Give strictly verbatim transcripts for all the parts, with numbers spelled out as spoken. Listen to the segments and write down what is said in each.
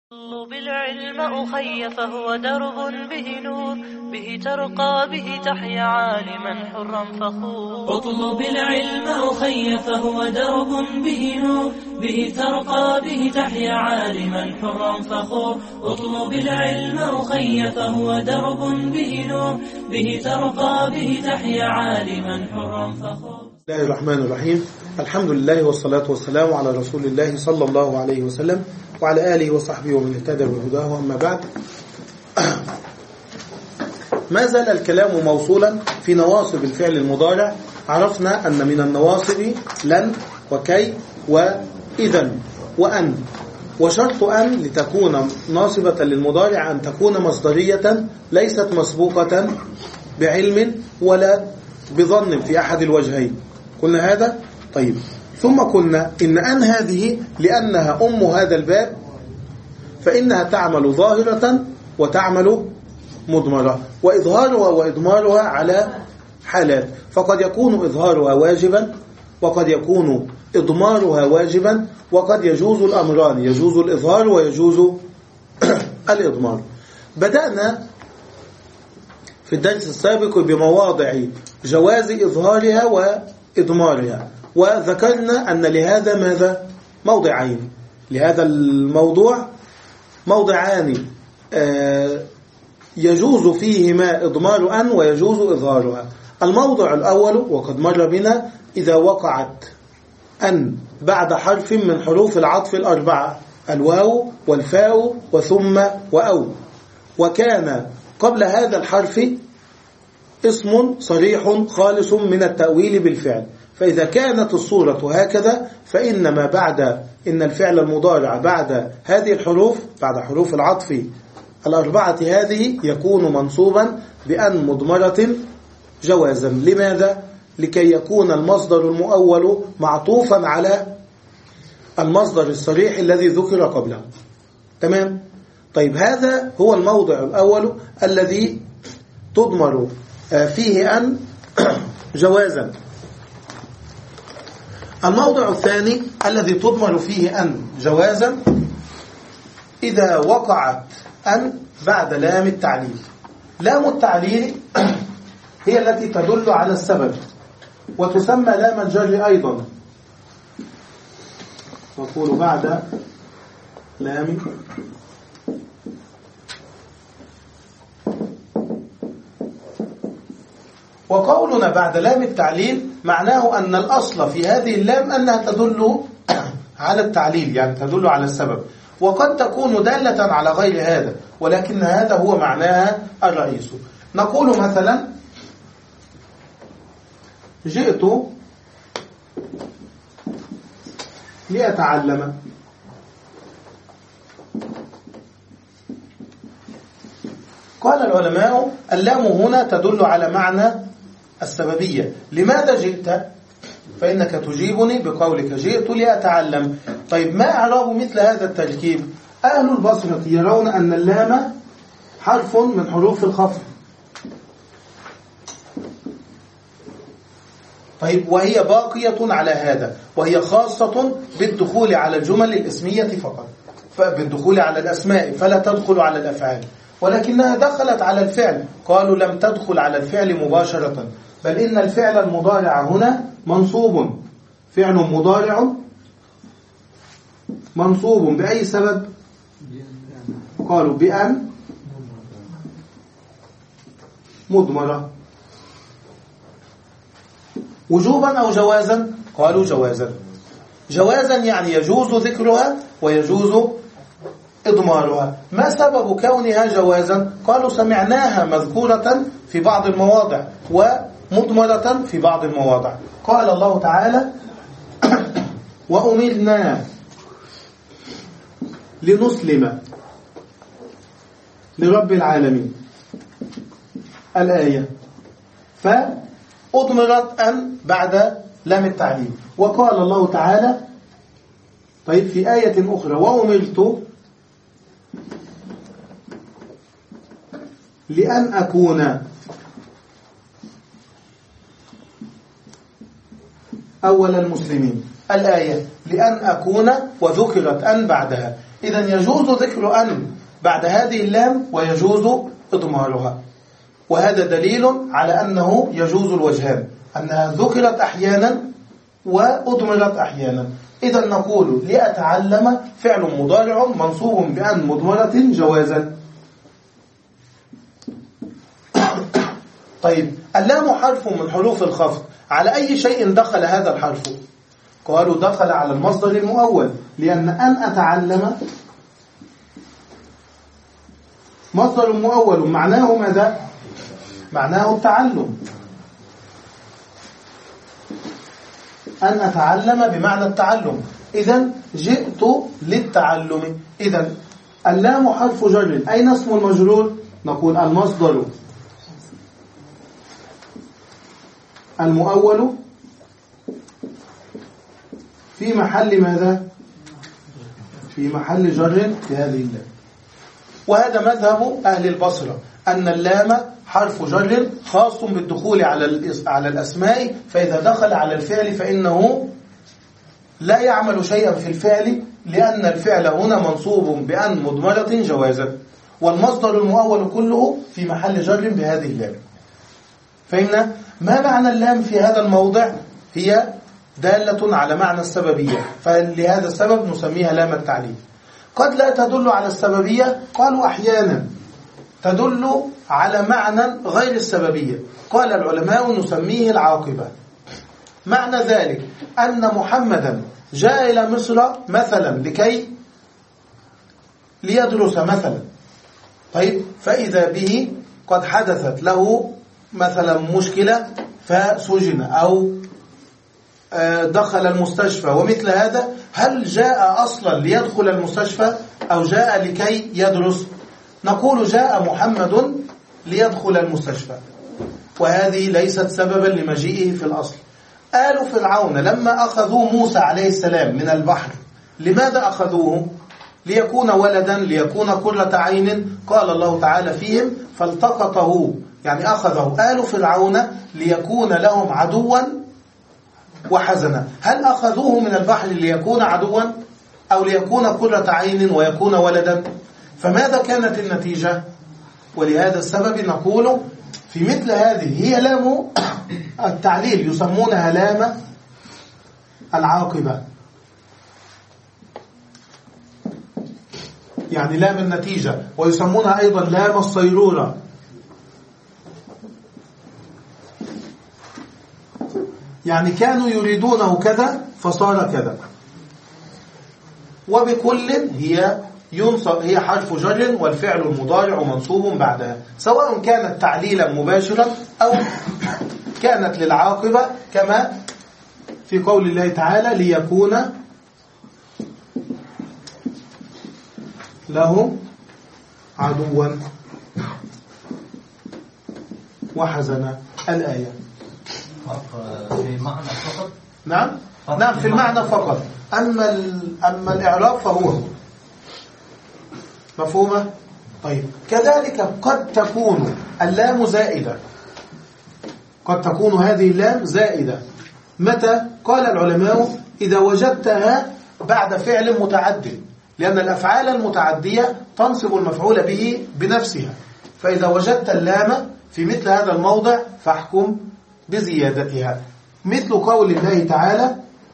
اطلب العلم أخي فهو درب به نور، به ترقى به تحيا عالما حرا فخور. اطلب العلم أخي فهو درب به نور، به ترقى به تحيا عالما حرا فخور. اطلب العلم أخي فهو درب به نور، به ترقى به تحيا عالما حرا فخور. بسم الله الرحمن الرحيم. الحمد لله والصلاة والسلام على رسول الله صلى الله عليه وسلم وعلى آله وصحبه ومن اهتدى بهداه. أما بعد، ما زال الكلام موصولا في نواصب الفعل المضارع. عرفنا أن من النواصب لن وكي وإذن وأن، وشرط أن لتكون ناصبة للمضارع أن تكون مصدرية ليست مسبوقة بعلم ولا بظن في أحد الوجهين. قلنا هذا؟ طيب، ثم قلنا إن أن هذه لأنها أم هذا الباب فإنها تعمل ظاهرة وتعمل مضمرة، وإظهارها وإضمارها على حالات، فقد يكون إظهارها واجبا وقد يكون إضمارها واجبا، وقد يجوز الأمران، يجوز الإظهار ويجوز الإضمار. بدأنا في الدرس السابق بمواضع جواز إظهارها وإضمارها، وذكرنا أن لهذا ماذا؟ موضعين، لهذا الموضوع موضعان يجوز فيهما إضمار أن ويجوز إظهارها. الموضع الأول وقد مر بنا إذا وقعت أن بعد حرف من حروف العطف الأربعة، الواو والفاء وثم وأو، وكان قبل هذا الحرف اسم صريح خالص من التأويل بالفعل، فإذا كانت الصورة هكذا فإن ما بعد إن الفعل المضارع بعد هذه الحروف، بعد حروف العطف الأربعة هذه، يكون منصوبا بأن مضمرة جوازا. لماذا؟ لكي يكون المصدر المؤول معطوفا على المصدر الصريح الذي ذكر قبله. تمام؟ طيب، هذا هو الموضع الأول الذي تضمر فيه أن جوازا. الموضع الثاني الذي تضمر فيه أن جوازا إذا وقعت أن بعد لام التعليل. لام التعليل هي التي تدل على السبب، وتسمى لام الجر أيضا، نقول بعد لام وقولنا بعد لام التعليل معناه أن الأصل في هذه اللام أنها تدل على التعليل، يعني تدل على السبب، وقد تكون دالة على غير هذا، ولكن هذا هو معناها الرئيس. نقول مثلا جئت لأتعلم، قال العلماء اللام هنا تدل على معنى السببية. لماذا جئت؟ فإنك تجيبني بقولك جئت لأتعلم. طيب، ما أعراب مثل هذا التركيب؟ أهل البصرة يرون أن اللام حرف من حروف الخفض. طيب، وهي باقية على هذا، وهي خاصة بالدخول على الجمل الاسمية فقط، بالدخول على الأسماء، فلا تدخل على الأفعال، ولكنها دخلت على الفعل. قالوا لم تدخل على الفعل مباشرة، بل إن الفعل المضارع هنا منصوب، فعل مضارع منصوب بأي سبب؟ قالوا بأن مضمرة. وجوبا أو جوازا؟ قالوا جوازا. جوازا يعني يجوز ذكرها ويجوز إضمارها. ما سبب كونها جوازا؟ قالوا سمعناها مذكورة في بعض المواضع ومضمرة في بعض المواضع. قال الله تعالى وأمرنا لنسلم لرب العالمين، الآية، فأضمرت أن بعد لام التعليل. وقال الله تعالى طيب في آية أخرى وأمرت لأن أكون أول المسلمين، الآية لأن أكون وذكرت أن بعدها. إذن يجوز ذكر أن بعد هذه اللام ويجوز إضمارها، وهذا دليل على أنه يجوز الوجهان، أنها ذكرت أحيانا وأضمرت أحيانا. إذن نقول لأتعلم فعل مضارع منصوب بأن مضمرة جوازا. طيب اللام حرف من حروف الخفض، على أي شيء دخل هذا الحرف؟ قالوا دخل على المصدر المؤول، لأن أن أتعلم مصدر مؤول معناه ماذا؟ معناه التعلم. أن أتعلم بمعنى التعلم، إذن جئت للتعلم. إذن اللام حرف جر، أين اسم المجرور؟ نقول المصدر المؤول في محل ماذا؟ في محل جر في هذه اللام. وهذا مذهب أهل البصرة، أن اللام حرف جر خاص بالدخول على على الأسماء، فإذا دخل على الفعل فإنه لا يعمل شيئا في الفعل، لأن الفعل هنا منصوب بأن مضمرة جوازا، والمصدر المؤول كله في محل جر بهذه اللام. فإن ما معنى اللام في هذا الموضع؟ هي دالة على معنى السببية، فلهذا السبب نسميها لام التعليل. قد لا تدل على السببية، قالوا أحيانا تدل على معنى غير السببية، قال العلماء نسميه العاقبة. معنى ذلك أن محمدا جاء إلى مصر مثلا لكي ليدرس مثلا، طيب فإذا به قد حدثت له مثلا مشكلة فسجن أو دخل المستشفى ومثل هذا، هل جاء أصلا ليدخل المستشفى أو جاء لكي يدرس؟ نقول جاء محمد ليدخل المستشفى، وهذه ليست سببا لمجيئه في الأصل. آل فرعون لما أخذوا موسى عليه السلام من البحر، لماذا أخذوه؟ ليكون ولدا، ليكون قرة عين، قال الله تعالى فيهم فالتقطه، يعني أخذه آل فرعون ليكون لهم عدوا وحزنا. هل أخذوه من البحر ليكون عدوا أو ليكون قرة عين ويكون ولدا؟ فماذا كانت النتيجة؟ ولهذا السبب نقول في مثل هذه هي لام التعليل، يسمونها لام العاقبة، يعني لام النتيجة، ويسمونها أيضا لام الصيرورة. يعني كانوا يريدونه كذا فصار كذا. وبكل هي ينصب، هي حرف جر والفعل المضارع منصوب بعدها، سواء كانت تعليلا مباشرا أو كانت للعاقبة، كما في قول الله تعالى ليكون لهم عدوا وحزنا الآية. في معنى فقط؟ نعم نعم في المعنى فقط، أما أما الإعراب فهو مفهومة. طيب كذلك قد تكون اللام زائدة، قد تكون هذه اللام زائدة. متى؟ قال العلماء إذا وجدتها بعد فعل متعد، لأن الأفعال المتعدية تنصب المفعول به بنفسها، فإذا وجدت اللام في مثل هذا الموضع فاحكم بزيادتها، مثل قول الله تعالى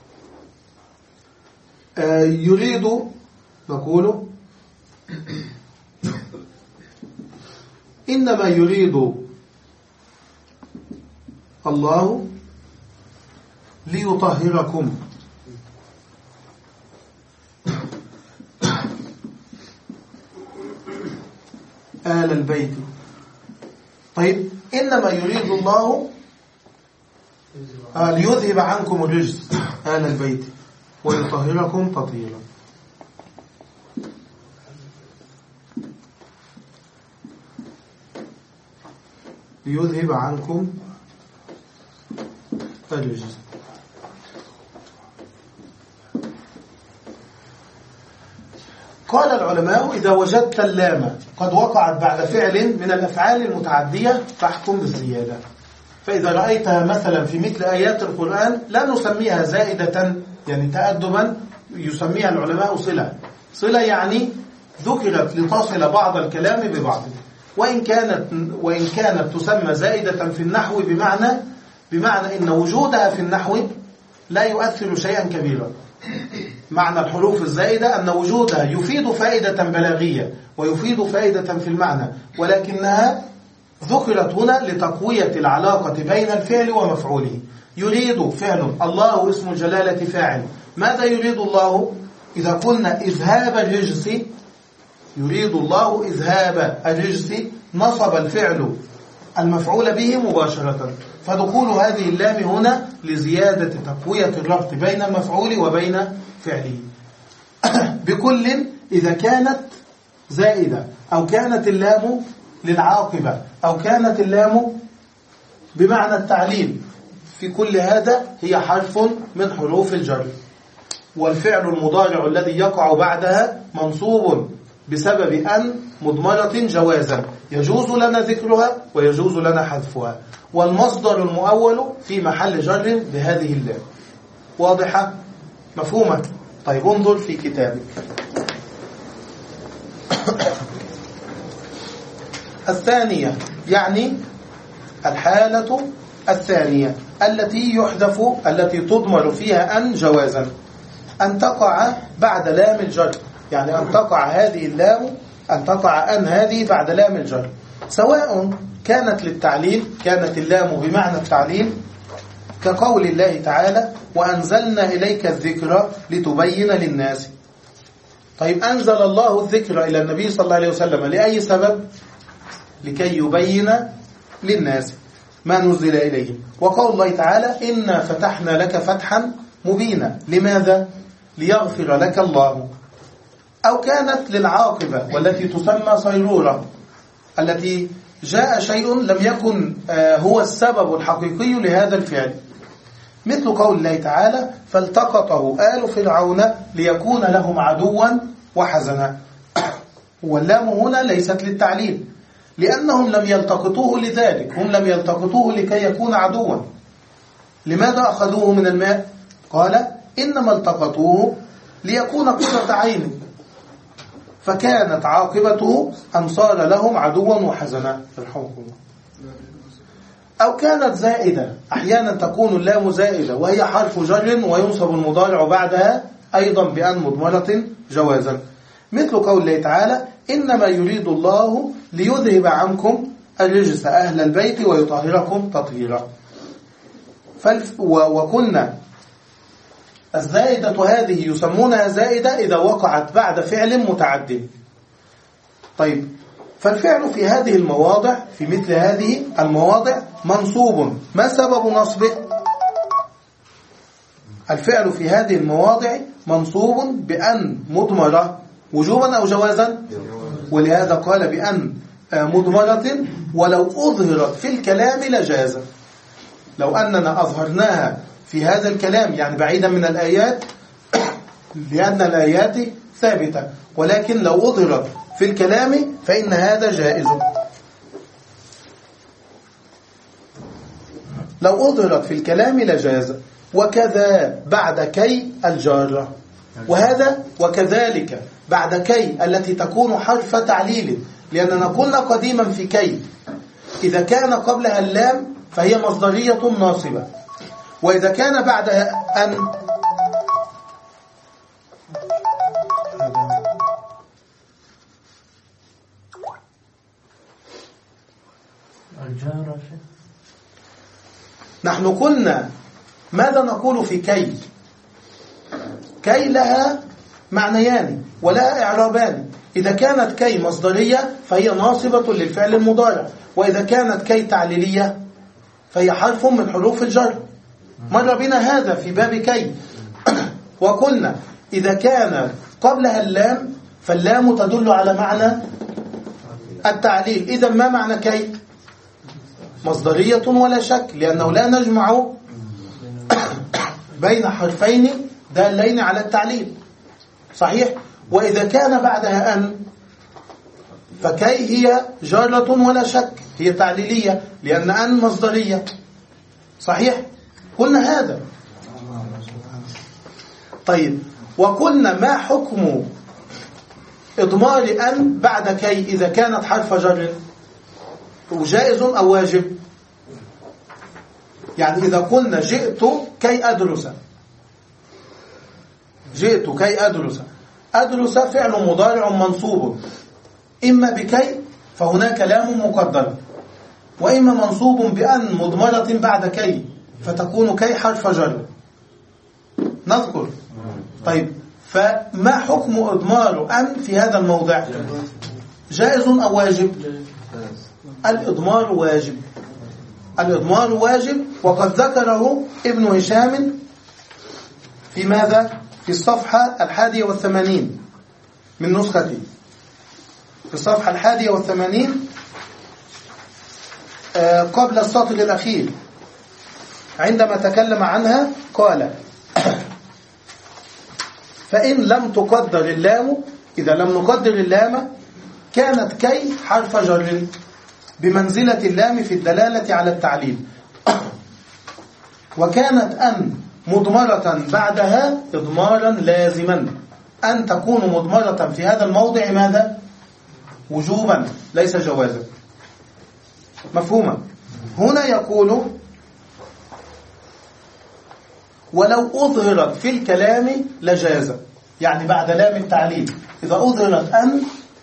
آه يريد، نقول إنما يريد الله ليطهركم آل البيت. طيب إنما يريد الله ليذهب عنكم الرجس آل البيت ويطهركم تطهيرا. ليذهب عنكم الرجس. قال العلماء إذا وجدت اللام قد وقعت بعد فعل من الأفعال المتعدية فاحكم بالزيادة. فإذا رأيتها مثلا في مثل آيات القرآن لا نسميها زائدة، يعني تأدبا يسميها العلماء صلة، صلة يعني ذكرت لتصل بعض الكلام ببعض، وإن كانت وإن كانت تسمى زائدة في النحو بمعنى بمعنى إن وجودها في النحو لا يؤثر شيئا كبيرا. معنى الحروف الزائدة أن وجودها يفيد فائدة بلاغية ويفيد فائدة في المعنى، ولكنها ذكرت هنا لتقوية العلاقة بين الفعل ومفعوله. يريد فعل، الله اسم الجلالة فاعل. ماذا يريد الله؟ إذا قلنا إذهاب الرجس، يريد الله إذهاب الرجس، نصب الفعل المفعول به مباشرة، فدخول هذه اللام هنا لزيادة تقوية الربط بين المفعول وبين فعله. بكل إذا كانت زائدة أو كانت اللام للعاقبة أو كانت اللام بمعنى التعليل، في كل هذا هي حرف من حروف الجر. والفعل المضارع الذي يقع بعدها منصوب بسبب أن مضمرة جوازا، يجوز لنا ذكرها ويجوز لنا حذفها. والمصدر المؤول في محل جر بهذه اللام. واضحة؟ مفهومة؟ طيب انظر في كتابك. الثانية يعني الحالة الثانية التي يحذف التي تضمر فيها أن جوازا، أن تقع بعد لام الجر، يعني أن تقع هذه اللام أن تقع أن هذه بعد لام الجر، سواء كانت للتعليل، كانت اللام بمعنى التعليل كقول الله تعالى وأنزلنا إليك الذكر لتبين للناس. طيب أنزل الله الذكر إلى النبي صلى الله عليه وسلم لأي سبب؟ لكي يبين للناس ما نزل إليه. وقول الله تعالى إنا فتحنا لك فتحا مبينا، لماذا؟ ليغفر لك الله. أو كانت للعاقبة والتي تسمى صيرورة، التي جاء شيء لم يكن هو السبب الحقيقي لهذا الفعل، مثل قول الله تعالى فالتقطه آل فرعون ليكون لهم عدوا وحزنا. واللام هنا ليست للتعليل، لأنهم لم يلتقطوه لذلك، هم لم يلتقطوه لكي يكون عدوا. لماذا أخذوه من الماء؟ قال إنما التقطوه ليكون قرة عين، فكانت عاقبته أن صار لهم عدوا وحزنا. أو كانت زائدة، أحيانا تكون اللام زائدة وهي حرف جر وينصب المضارع بعدها أيضا بأن مضمرة جوازا، مثل قول الله تعالى إنما يريد الله ليذهب عنكم الرجس أهل البيت ويطهركم تطهيرا. وقلنا الزائدة هذه يسمونها زائدة إذا وقعت بعد فعل متعد. طيب فالفعل في هذه المواضع، في مثل هذه المواضع منصوب. ما سبب نصبه؟ الفعل في هذه المواضع منصوب بأن مضمرة وجوبا أو جوازا، ولهذا قال بأن مضمرة ولو أظهرت في الكلام لجاز. لو أننا أظهرناها في هذا الكلام يعني بعيدا من الآيات، لأن الآيات ثابتة، ولكن لو أظهرت في الكلام فإن هذا جائز. لو أظهرت في الكلام لجاز. وكذا بعد كي الجارة، وهذا وكذلك بعد كي التي تكون حرف تعليل، لأننا قلنا قديما في كي إذا كان قبلها اللام فهي مصدرية ناصبة، وإذا كان بعدها أن نحن قلنا ماذا نقول في كي؟ كي لها معنيان ولها إعرابان. إذا كانت كي مصدرية فهي ناصبة للفعل المضارع، وإذا كانت كي تعليلية فهي حرف من حروف الجر. مر بنا هذا في باب كي. وقلنا إذا كان قبلها اللام فاللام تدل على معنى التعليل. إذا ما معنى كي؟ مصدرية ولا شك، لأنه لا نجمع بين حرفين دالين على التعليل، صحيح؟ وإذا كان بعدها أن فكي هي جارة ولا شك، هي تعليلية لأن أن مصدرية، صحيح؟ قلنا هذا. طيب وقلنا ما حكم إضمار أن بعد كي إذا كانت حرف جر جائز أو واجب؟ يعني إذا قلنا جئت كي أدرس، جئت كي أدرس، أدرس فعل مضارع منصوب إما بكي فهناك لام مقدر، وإما منصوب بأن مضمرة بعد كي فتكون كي حرف جر. نذكر. طيب فما حكم إضمار أن في هذا الموضع؟ جائز أو واجب؟ الإضمار واجب، الإضمار واجب، وقد ذكره ابن هشام في ماذا؟ في الصفحة الحادية والثمانين من نسختي، في الصفحة الحادية والثمانين قبل السطر الأخير عندما تكلم عنها قال: فإن لم تقدر اللام، إذا لم نقدر اللام كانت كي حرف جر بمنزلة اللام في الدلالة على التعليل، وكانت أن مضمرة بعدها إضمارا لازما، أن تكون مضمرة في هذا الموضع ماذا؟ وجوبا ليس جوازا. مفهومة؟ هنا يقول: ولو أظهرت في الكلام لجاز، يعني بعد لام التعليل إذا أظهرت أن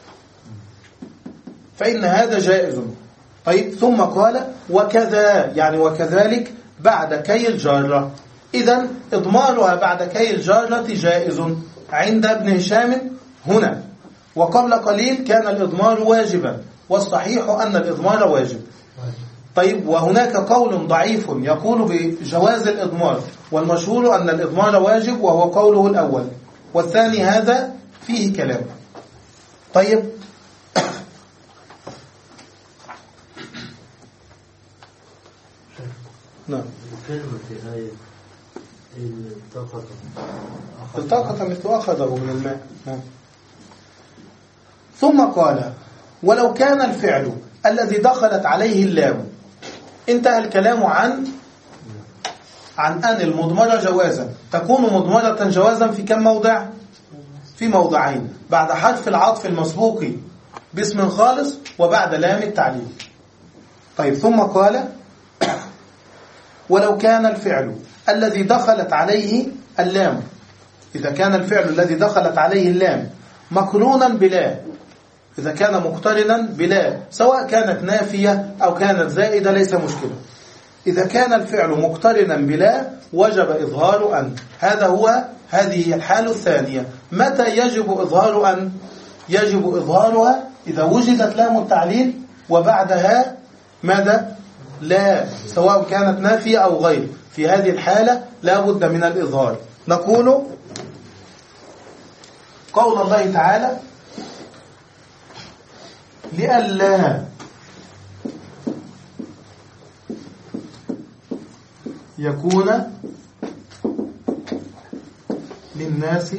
فإن هذا جائز. طيب ثم قال: وكذا، يعني وكذلك بعد كي الجارة، إذن إضمارها بعد كي الجارة جائز عند ابن هشام هنا، وقبل قليل كان الإضمار واجبا، والصحيح أن الإضمار واجب. طيب وهناك قول ضعيف يقول بجواز الإضمار، والمشهور أن الإضمار واجب، وهو قوله الأول، والثاني هذا فيه كلام. طيب نعم. الكلمة في آية التقط التقط مثل أخذه من الماء. نعم. ثم قال: ولو كان الفعل الذي دخلت عليه اللام، انتهى الكلام عن عن أن المضمرة جوازا، تكون مضمرة جوازا في كم موضع؟ في موضعين، بعد حذف العطف المسبوق باسم خالص وبعد لام التعليل. طيب ثم قال: ولو كان الفعل الذي دخلت عليه اللام، إذا كان الفعل الذي دخلت عليه اللام مقرونا بلا، إذا كان مقترنا بلا سواء كانت نافية أو كانت زائدة ليس مشكلة، إذا كان الفعل مقترنا بلا وجب إظهار أن. هذا هو هذه الحالة الثانية. متى يجب إظهار أن؟ يجب إظهارها إذا وجدت لام التعليل وبعدها ماذا؟ لا، سواء كانت نافية أو غير، في هذه الحالة لا بد من الإظهار. نقول قول الله تعالى: لئلا يكون للناس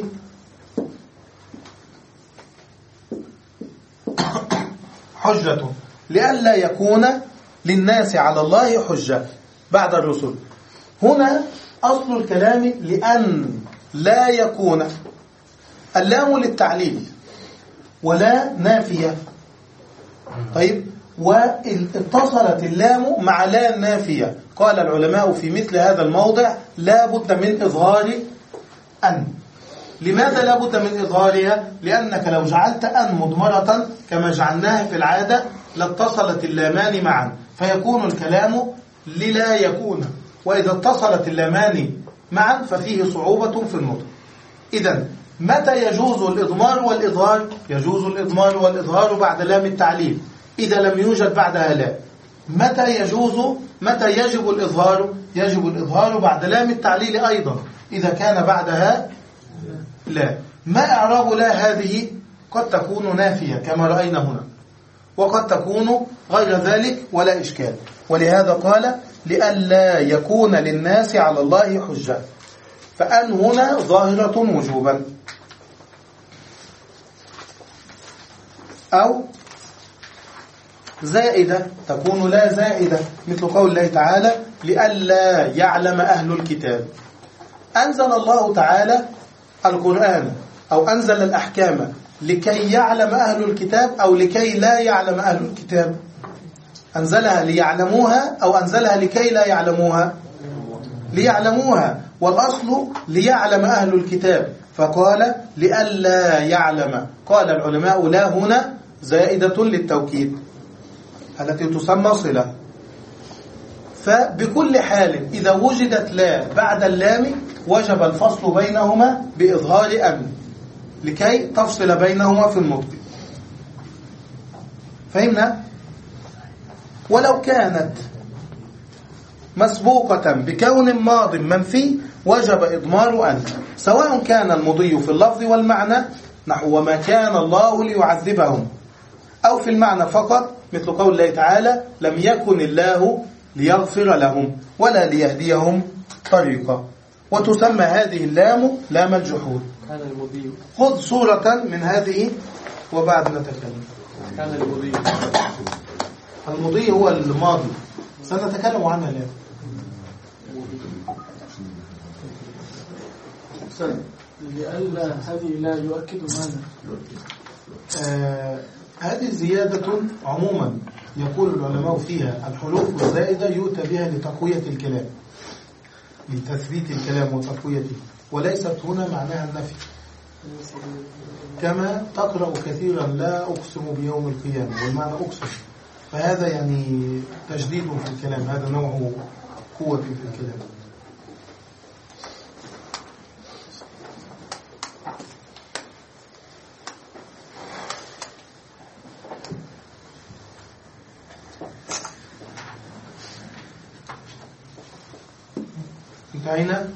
حجة، لئلا يكون للناس على الله حجة بعد الرسل. هنا أصل الكلام لأن لا يكون، اللام للتعليل ولا نافية. طيب واتصلت اللام مع لا نافية، قال العلماء في مثل هذا الموضع لا بد من إظهار أن. لماذا لا بد من إظهارها؟ لأنك لو جعلت أن مضمرة كما جعلناها في العادة لاتصلت اللامان معا، فيكون الكلام للا يكون، وإذا اتصلت اللامان معا ففيه صعوبة في النطق. إذن متى يجوز الإضمار والإظهار؟ يجوز الإضمار والإظهار بعد لام التعليل إذا لم يوجد بعدها لا. متى يجوز متى يجب الإظهار؟ يجب الإظهار بعد لام التعليل أيضا إذا كان بعدها لا. ما إعراب لا هذه؟ قد تكون نافية كما رأينا هنا، وقد تكون غير ذلك ولا إشكال. ولهذا قال: لئلا يكون للناس على الله حجة، فأن هنا ظاهرة وجوبا، أو زائدة، تكون لا زائدة، مثل قول الله تعالى: لئلا يعلم أهل الكتاب. أنزل الله تعالى القرآن أو أنزل الأحكام لكي يعلم أهل الكتاب أو لكي لا يعلم أهل الكتاب؟ أنزلها ليعلموها أو أنزلها لكي لا يعلموها؟ ليعلموها، والأصل ليعلم أهل الكتاب، فقال لئلا يعلم. قال العلماء لا هنا زائدة للتوكيد التي تسمى صلة. فبكل حال إذا وجدت لا بعد اللام وجب الفصل بينهما بإظهار أن لكي تفصل بينهما في النطق. فهمنا؟ ولو كانت مسبوقة بكون ماض منفي وجب إضمار أن، سواء كان المضي في اللفظ والمعنى نحو وما كان الله ليعذبهم، أو في المعنى فقط مثل قول الله تعالى لم يكن الله ليغفر لهم ولا ليهديهم طريقا. وتسمى هذه اللام لام الجحود. كان المضي. خذ صورة من هذه وبعد نتكلم. كان المضي. المضي هو الماضي، سنتكلم عنها الآن. لألا هذه لا يؤكد ماذا؟ آه هذه زيادة عموما يقول العلماء فيها الحروف الزائدة يؤتى بها لتقوية الكلام، لتثبيت الكلام وتقويته، وليست هنا معناها النفي، كما تقرأ كثيرا لا أقسم بيوم القيامة والمعنى أقسم، فهذا يعني تجديد في الكلام، هذا نوع قوة في الكلام. انتهينا.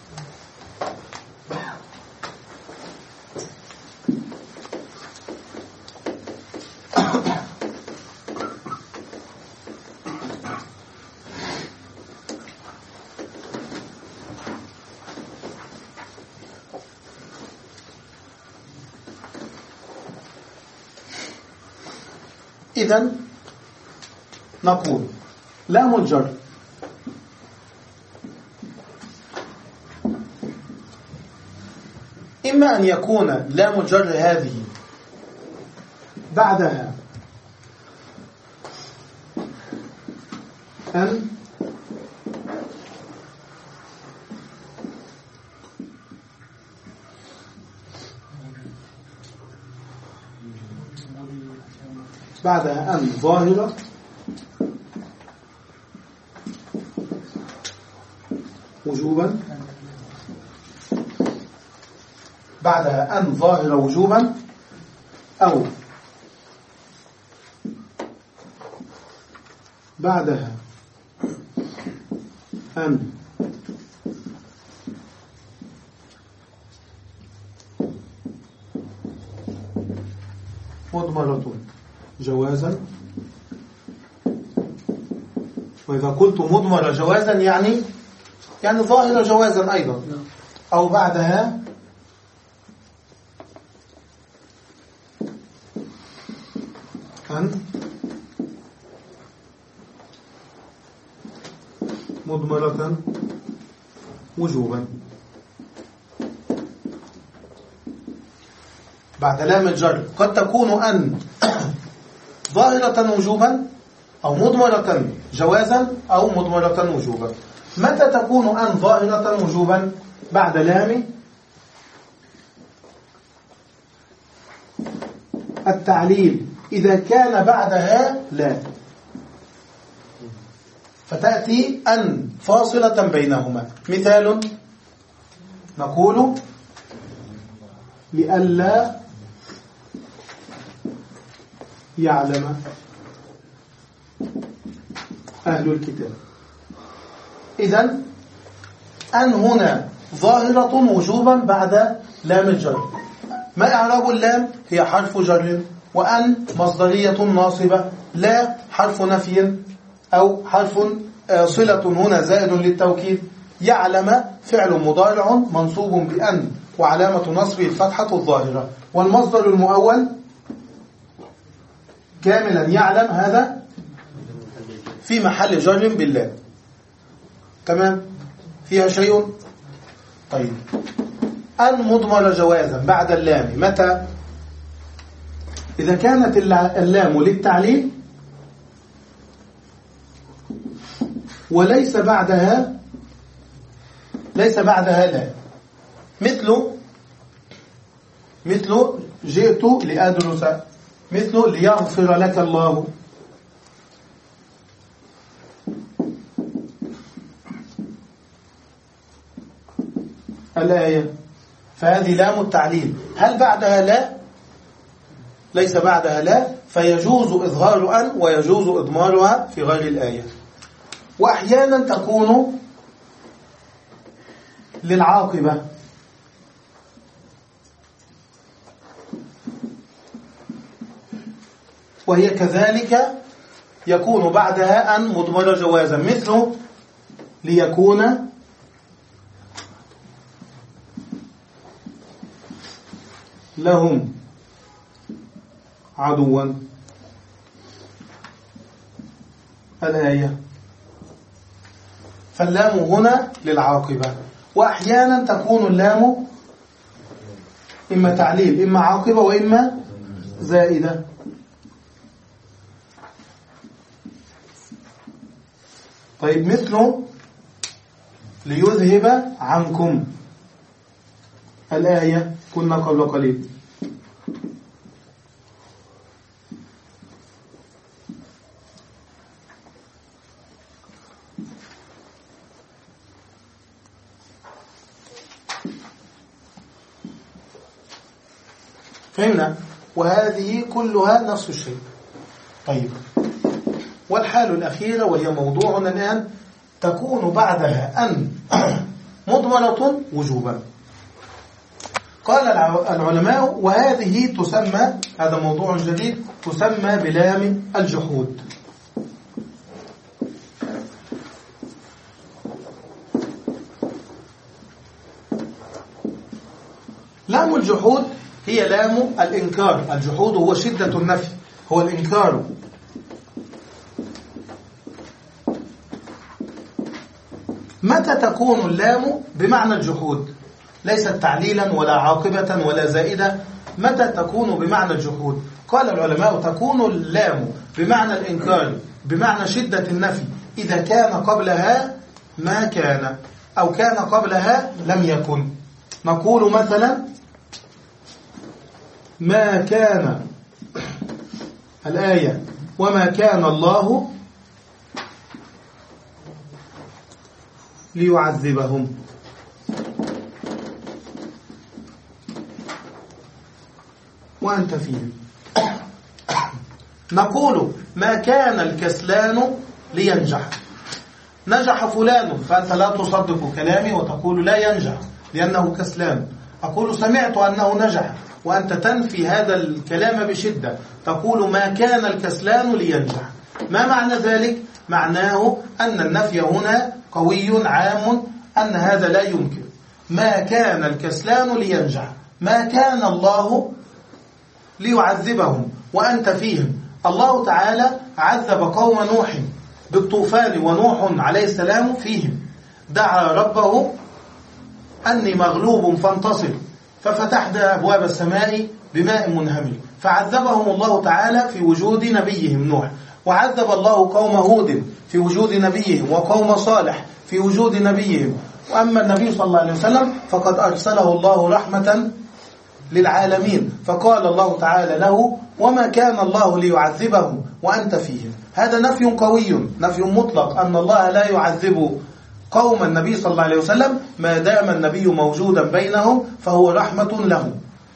إذن نقول لام الجر إما أن يكون لام الجر هذه بعدها أن بعدها أن ظاهرة وجوبا، بعدها أن ظاهرة وجوبا، أو بعدها أن مضمرة جوازا. وإذا قلت مضمرة جوازا يعني يعني ظاهرة جوازا أيضا، أو بعدها أن مضمرة وجوبا. بعد لام الجر قد تكون أن ظاهرة وجوبا أو مضمرة جوازا أو مضمرة وجوبا. متى تكون أن ظاهرة وجوبا؟ بعد لام التعليل إذا كان بعدها لا، فتأتي أن فاصلة بينهما. مثال نقول لئلا يعلم أهل الكتاب. إذن أن هنا ظاهرة وجوبا بعد لام الجر. ما إعراب اللام؟ هي حرف جر، وأن مصدرية ناصبة، لا حرف نفي أو حرف صلة هنا زائد للتوكيد. يعلم فعل مضارع منصوب بأن وعلامة نصبه الفتحة الظاهرة، والمصدر المؤول كاملا يعلم هذا في محل جر بالله. تمام؟ فيها شيء؟ طيب، أن مضمر جوازا بعد اللام متى؟ إذا كانت اللام للتعليل وليس بعدها ليس بعدها لا، مثل مثل جئت لأدرس، مثل ليغفر لك الله. الآية، فهذه لام التعليل، هل بعدها لا؟ ليس بعدها لا، فيجوز إظهار أن ويجوز إضمارها في غير الآية. وأحيانا تكون للعاقبة، وهي كذلك يكون بعدها أن مضمرة جوازا، مثل ليكون لهم عدوا. الآية، فاللام هنا للعاقبة. وأحيانا تكون اللام إما تعليل إما عاقبة وإما زائدة. طيب مثل ليذهب عنكم. الآية كنا قبل قليل. فهمنا؟ وهذه كلها نفس الشيء. طيب، والحال الأخيرة وهي موضوعنا الآن، تكون بعدها أن مضمرة وجوبا. قال العلماء وهذه تسمى، هذا موضوع جديد، تسمى بلام الجحود. لام الجحود هي لام الإنكار. الجحود هو شدة النفي، هو الإنكار. متى تكون اللام بمعنى الجحود؟ ليست تعليلا ولا عاقبة ولا زائدة. متى تكون بمعنى الجحود؟ قال العلماء تكون اللام بمعنى الإنكار، بمعنى شدة النفي، إذا كان قبلها ما كان، أو كان قبلها لم يكن. نقول مثلا ما كان، الآية وما كان الله ليعذبهم. وأنت فيهم. نقول ما كان الكسلان لينجح. نجح فلان، فأنت لا تصدق كلامي وتقول لا ينجح لأنه كسلان. أقول سمعت أنه نجح، وأنت تنفي هذا الكلام بشدة، تقول ما كان الكسلان لينجح. ما معنى ذلك؟ معناه أن النفي هنا قوي عام، أن هذا لا يمكن. ما كان الكسلان لينجح، ما كان الله ليعذبهم وأنت فيهم. الله تعالى عذب قوم نوح بالطوفان، ونوح عليه السلام فيهم، دعا ربه أني مغلوب فانتصر، ففتحنا أبواب السماء بماء منهمر، فعذبهم الله تعالى في وجود نبيهم نوح. وعذب الله قوم هود في وجود نبيهم، وقوم صالح في وجود نبيهم. وأما النبي صلى الله عليه وسلم فقد أرسله الله رحمة للعالمين، فقال الله تعالى له وما كان الله ليعذبهم وأنت فيهم. هذا نفي قوي، نفي مطلق، أن الله لا يعذب قوم النبي صلى الله عليه وسلم ما دام النبي موجودا بينهم، فهو رحمة لهم.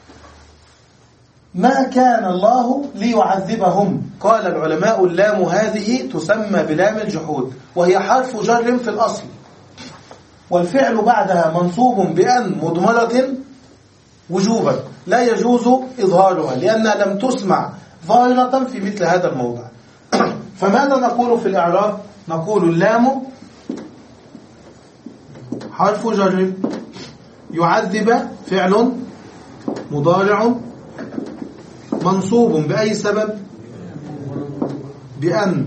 ما كان الله ليعذبهم. قال العلماء اللام هذه تسمى بلام الجحود، وهي حرف جر في الأصل، والفعل بعدها منصوب بأن مضمرة وجوبا، لا يجوز إظهارها لأنها لم تسمع ظاهرة في مثل هذا الموضع. فماذا نقول في الإعراب؟ نقول اللام حرف جر، يعذب فعل مضارع منصوب بأي سبب؟ بأن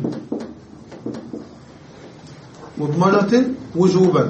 مضمرة وجوبا.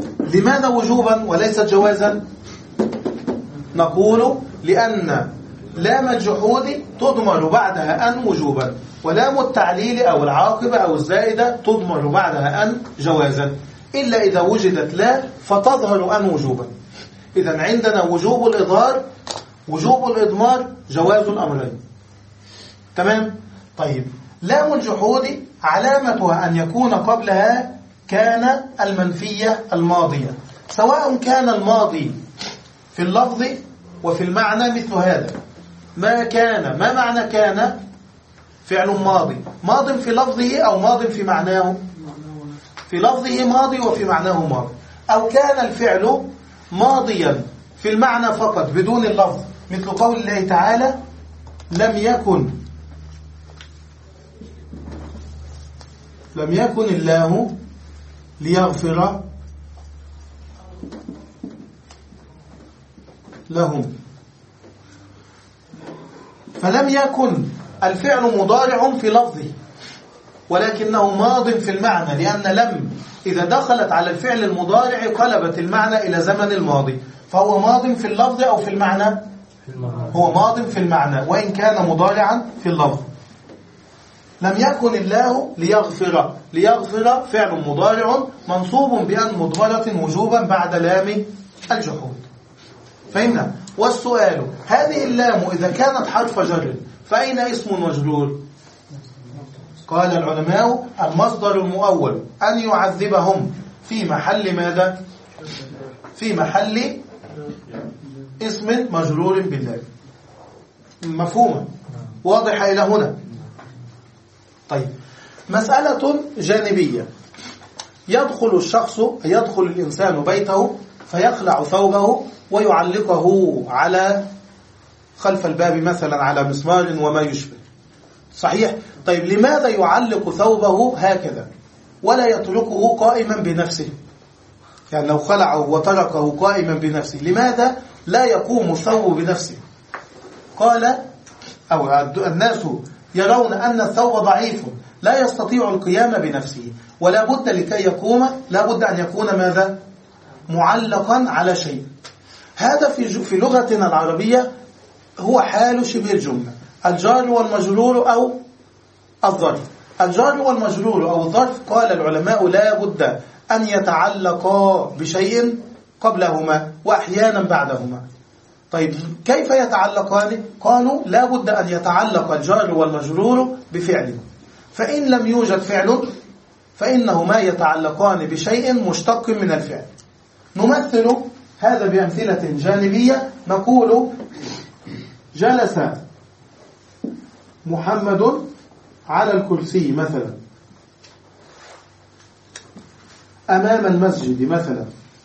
لماذا وجوبا وليس جوازا؟ نقول لأن لام الجحود تضمر بعدها أن وجوبا، ولام التعليل أو العاقبة أو الزائدة تضمر بعدها أن جوازا، إلا إذا وجدت لا فتظهر أن وجوبا. إذن عندنا وجوب الإظهار، وجوب الإضمار، جواز الأمرين. تمام؟ طيب لام الجحود علامتها أن يكون قبلها كان المنفية الماضية، سواء كان الماضي في اللفظ وفي المعنى مثل هذا. ما كان، ما معنى كان؟ فعل ماضي، ماض في لفظه أو ماض في معناه؟ في لفظه ماضي وفي معناه ماضي. أو كان الفعل ماضيا في المعنى فقط بدون اللفظ، مثل قول الله تعالى لم يكن لم يكن الله ليغفر لهم. فلم يكن الفعل مضارع في لفظه ولكنه ماض في المعنى، لأن لم إذا دخلت على الفعل المضارع قلبت المعنى إلى زمن الماضي، فهو ماض في اللفظ أو في المعنى؟ هو ماض في المعنى وإن كان مضارعا في اللفظ. لم يكن الله ليغفر، ليغفر فعل مضارع منصوب بأن مضمرة وجوبا بعد لام الجحود. فهمنا؟ والسؤال هذه اللام إذا كانت حرف جر فأين اسم مجرور؟ قال العلماء المصدر المؤول أن يعذبهم في محل ماذا؟ في محل اسم مجرور بالله. مفهومة واضحة إلى هنا؟ طيب مسألة جانبية. يدخل الشخص يدخل الإنسان بيته فيخلع ثوبه ويعلقه على خلف الباب مثلا على مسمار وما يشبه، صحيح؟ طيب لماذا يعلق ثوبه هكذا ولا يتركه قائما بنفسه؟ يعني لو خلعه وتركه قائما بنفسه لماذا لا يقوم الثوب بنفسه؟ قال أو الناس يرون أن الثوب ضعيف لا يستطيع القيام بنفسه، ولا بد لكي يقوم لا بد أن يكون ماذا؟ معلقا على شيء. هذا في في لغتنا العربية هو حال شبه الجملة، الجار والمجرور أو الظرف. الجار والمجرور أو الظرف قال العلماء لا بد أن يتعلقا بشيء قبلهما وأحيانا بعدهما. طيب كيف يتعلقان؟ قالوا لا بد أن يتعلق الجار والمجرور بفعل، فإن لم يوجد فعل فإنهما يتعلقان بشيء مشتق من الفعل. نمثل هذا بأمثلة جانبية. نقول جلس محمد على الكرسي مثلا أمام المسجد مثلا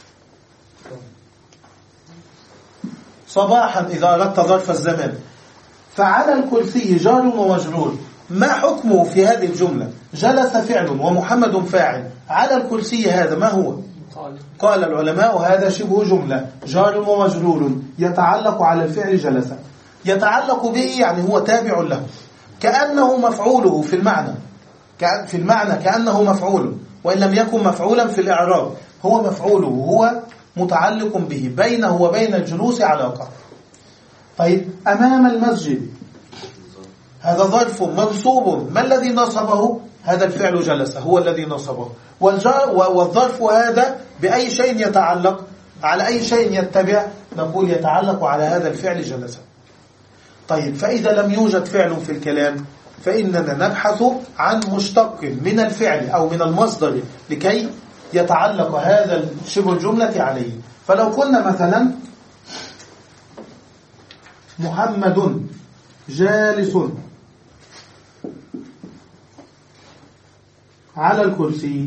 صباحا إذا أردت ظرف الزمان. فعلى الكرسي جار ومجرور، ما حكمه في هذه الجملة؟ جلس فعل ومحمد فاعل، على الكرسي هذا ما هو؟ قال العلماء هذا شبه جملة جار ومجرور يتعلق على الفعل جلس، يتعلق به يعني هو تابع له، كأنه مفعوله في المعنى، في المعنى كأنه مفعول، وإن لم يكن مفعولا في الإعراب هو مفعوله، هو متعلق به، بينه وبين الجلوس علاقة. طيب أمام المسجد هذا ظرف منصوب، ما الذي نصبه؟ هذا الفعل جلس هو الذي نصبه، والظرف هذا بأي شيء يتعلق؟ على أي شيء يتبع؟ نقول يتعلق على هذا الفعل جلس. طيب فإذا لم يوجد فعل في الكلام فإننا نبحث عن مشتق من الفعل أو من المصدر لكي يتعلق هذا شبه الجملة عليه. فلو قلنا مثلا محمد جالس على الكرسي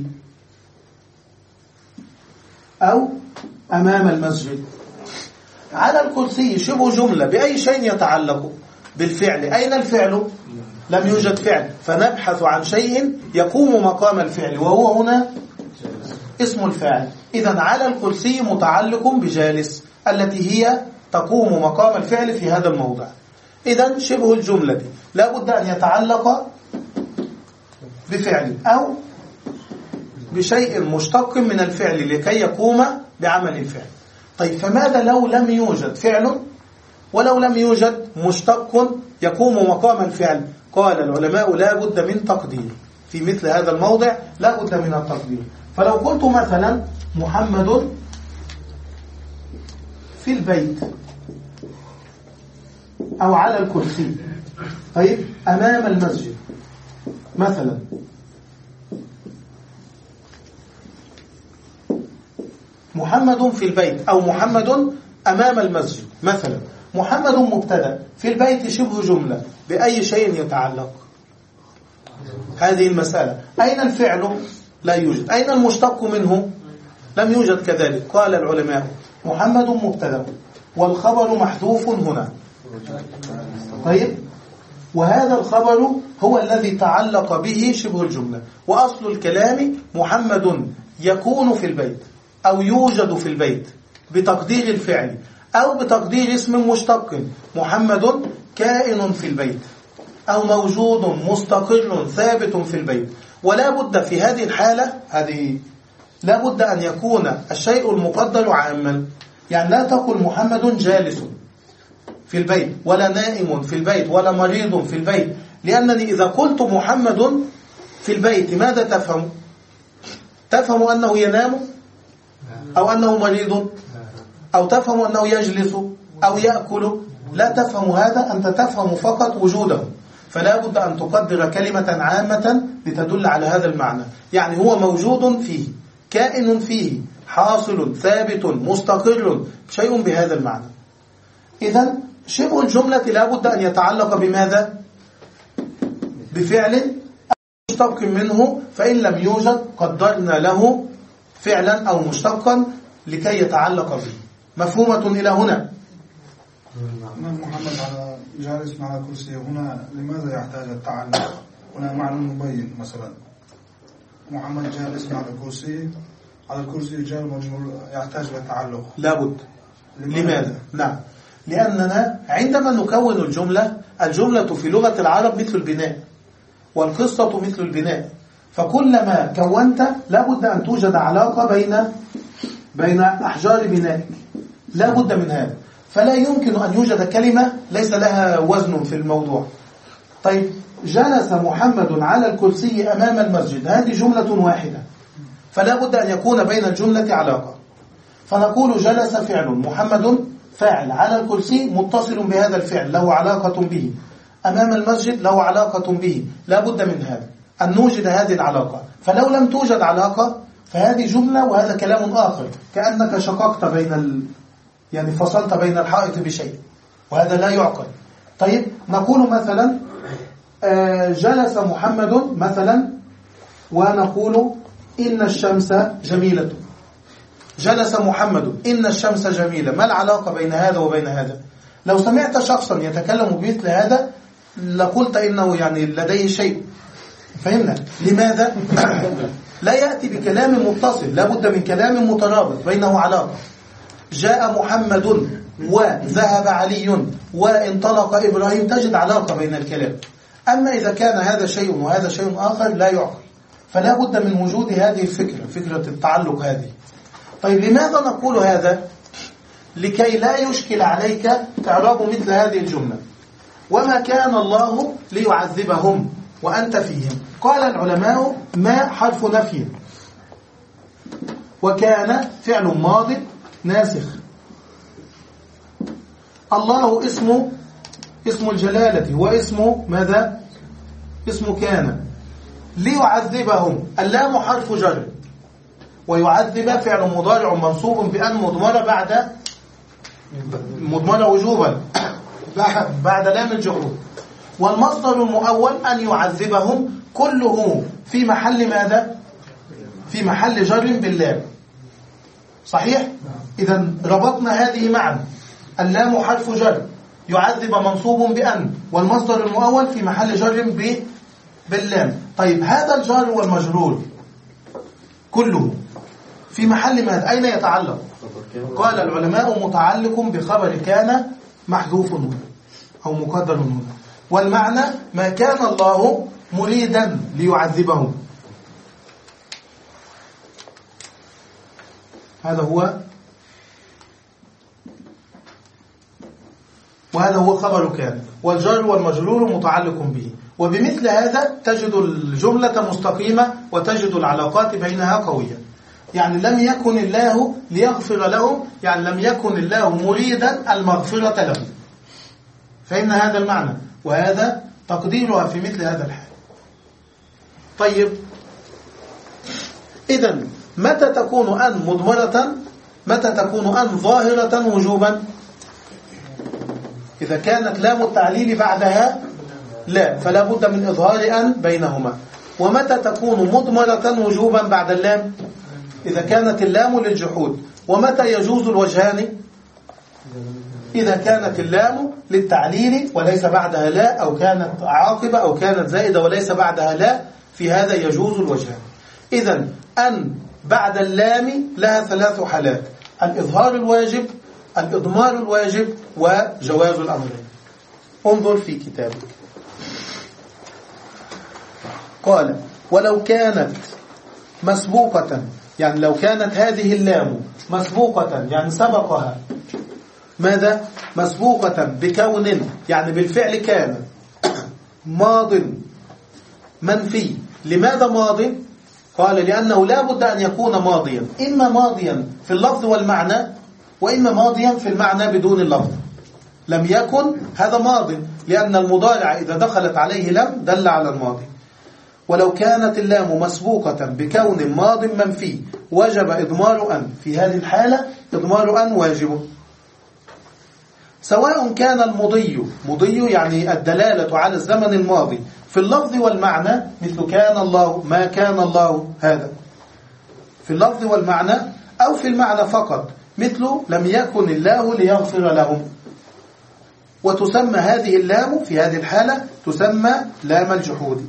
أو أمام المسجد، على الكرسي شبه جملة بأي شيء يتعلق؟ بالفعل. أين الفعل؟ لم يوجد فعل، فنبحث عن شيء يقوم مقام الفعل وهو هنا اسم الفاعل. إذن على الكرسي متعلق بجالس التي هي تقوم مقام الفعل في هذا الموضع. إذن شبه الجملة لا بد أن يتعلق بفعل أو بشيء مشتق من الفعل لكي يقوم بعمل الفعل. طيب فماذا لو لم يوجد فعل ولو لم يوجد مشتق يقوم مقام الفعل، قال العلماء لا بد من تقدير. في مثل هذا الموضع لا بد من التقدير. فلو قلت مثلا محمد في البيت أو على الكرسي، طيب أمام المسجد مثلا، محمد في البيت أو محمد أمام المسجد مثلا. محمد مبتدأ، في البيت شبه جملة، بأي شيء يتعلق؟ هذه المسألة. أين الفعل؟ لا يوجد. أين المشتق منه؟ لم يوجد كذلك. قال العلماء محمد مبتدأ والخبر محذوف هنا. طيب، وهذا الخبر هو الذي تعلق به شبه الجملة. وأصل الكلام محمد يكون في البيت أو يوجد في البيت بتقدير الفعل أو بتقدير اسم مشتق. محمد كائن في البيت أو موجود مستقر ثابت في البيت. ولا بد في هذه الحالة، هذه لا بد أن يكون الشيء المقدر عاما. يعني لا تقل محمد جالس في البيت ولا نائم في البيت ولا مريض في البيت، لأنني إذا قلت محمد في البيت ماذا تفهم؟ تفهم أنه ينام أو أنه مريض أو تفهم أنه يجلس أو يأكل. لا تفهم هذا، أنت تفهم فقط وجوده. فلا بد أن تقدر كلمة عامة لتدل على هذا المعنى. يعني هو موجود فيه، كائن فيه، حاصل ثابت مستقر، شيء بهذا المعنى. إذن شبه الجملة لا بد أن يتعلق بماذا؟ بفعل أو مشتق منه، فإن لم يوجد قدرنا له فعلا أو مشتقا لكي يتعلق به. مفهومة إلى هنا؟ محمد على جالس على كرسي، هنا لماذا يحتاج التعلق؟ هنا معنى مبين. مثلا محمد جالس على الكرسي، على الكرسي جار مجرور، يحتاج للتعلق. لابد. لماذا؟ لماذا؟ نعم، لأننا عندما نكون الجملة، الجملة في لغة العرب مثل البناء، والقصة مثل البناء. فكلما كونت لابد أن توجد علاقة بين بين أحجار بنائك، لابد من هذا. فلا يمكن أن يوجد كلمة ليس لها وزن في الموضوع. طيب، جلس محمد على الكرسي أمام المسجد، هذه جملة واحدة، فلا بد أن يكون بين الجملة علاقة. فنقول جلس فعل، محمد فاعل، على الكرسي متصل بهذا الفعل له علاقة به، أمام المسجد له علاقة به. لا بد من هذا، أن نوجد هذه العلاقة. فلو لم توجد علاقة فهذه جملة وهذا كلام آخر، كأنك شققت بين ال... يعني فصلت بين الحائط بشيء، وهذا لا يعقل. طيب، نقول مثلا جلس محمد مثلا، ونقول إن الشمس جميلة. جلس محمد، إن الشمس جميلة. ما العلاقة بين هذا وبين هذا؟ لو سمعت شخصا يتكلم بمثل هذا لقلت إنه يعني لديه شيء. فهمنا؟ لماذا؟ لا يأتي بكلام متصل، لا بد من كلام مترابط بينه علاقة. جاء محمد وذهب علي وانطلق إبراهيم، تجد علاقة بين الكلام. أما إذا كان هذا شيء وهذا شيء آخر لا يعقل. فلا بد من وجود هذه الفكرة، فكرة التعلق هذه. طيب، لماذا نقول هذا؟ لكي لا يشكل عليك إعراب مثل هذه الجملة. وما كان الله ليعذبهم وأنت فيهم. قال العلماء ما حرف نفي، وكان فعل ماض ناسخ. الله اسمه اسم الجلالة، واسمه ماذا؟ اسم كان. ليعذبهم، اللام حرف جر، ويعذب فعل مضارع منصوب بأن مضمرة بعد مضمرة وجوبا بعد لام الجحود. والمصدر المؤول أن يعذبهم كله في محل ماذا؟ في محل جر باللام. صحيح؟ إذا ربطنا هذه معا، اللام حرف جر، يعذب منصوب بأن، والمصدر المؤول في محل جر باللام. طيب، هذا الجار والمجرور كله في محل ماذا؟ أين يتعلق؟ قال العلماء متعلق بخبر كان محذوف هنا أو مقدر هنا. والمعنى ما كان الله مريدا ليعذبهم. هذا هو وهذا هو خبر كان، والجار والمجرور متعلق به. وبمثل هذا تجد الجملة مستقيمة وتجد العلاقات بينها قوية. يعني لم يكن الله ليغفر لهم، يعني لم يكن الله مريدا المغفرة لهم. فإن هذا المعنى، وهذا تقديرها في مثل هذا الحال. طيب، إذن متى تكون أن مضمرة؟ متى تكون أن ظاهرة وجوبا؟ إذا كانت لام التعليل بعدها لا، فلا بد من إظهار أن بينهما. ومتى تكون مضمرة وجوبا بعد اللام؟ إذا كانت اللام للجحود. ومتى يجوز الوجهان؟ إذا كانت اللام للتعليل وليس بعدها لا، أو كانت عاقبة أو كانت زائدة وليس بعدها لا، في هذا يجوز الوجهان. إذن أن بعد اللام لها ثلاث حالات: الإظهار الواجب، الإضمار الواجب، وجواز الأمرين. انظر في كتابك. قال: ولو كانت مسبوقة، يعني لو كانت هذه اللام مسبوقة، يعني سبقها ماذا؟ مسبوقة بكون، يعني بالفعل كان ماض منفي. لماذا ماض؟ قال: لأنه لا بد أن يكون ماضيا، إما ماضيا في اللفظ والمعنى، وإما ماضيا في المعنى بدون اللفظ. لم يكن هذا ماض، لأن المضارع إذا دخلت عليه لم دل على الماضي. ولو كانت اللام مسبوقة بكون ماض منفي وجب إضمار أن. في هذه الحالة إضمار أن واجب، سواء كان المضي، مضي يعني الدلالة على الزمن الماضي في اللفظ والمعنى، مثل كان الله، ما كان الله، هذا في اللفظ والمعنى، أو في المعنى فقط، مثل لم يكن الله ليغفر لهم. وتسمى هذه اللام في هذه الحالة تسمى لام الجحود.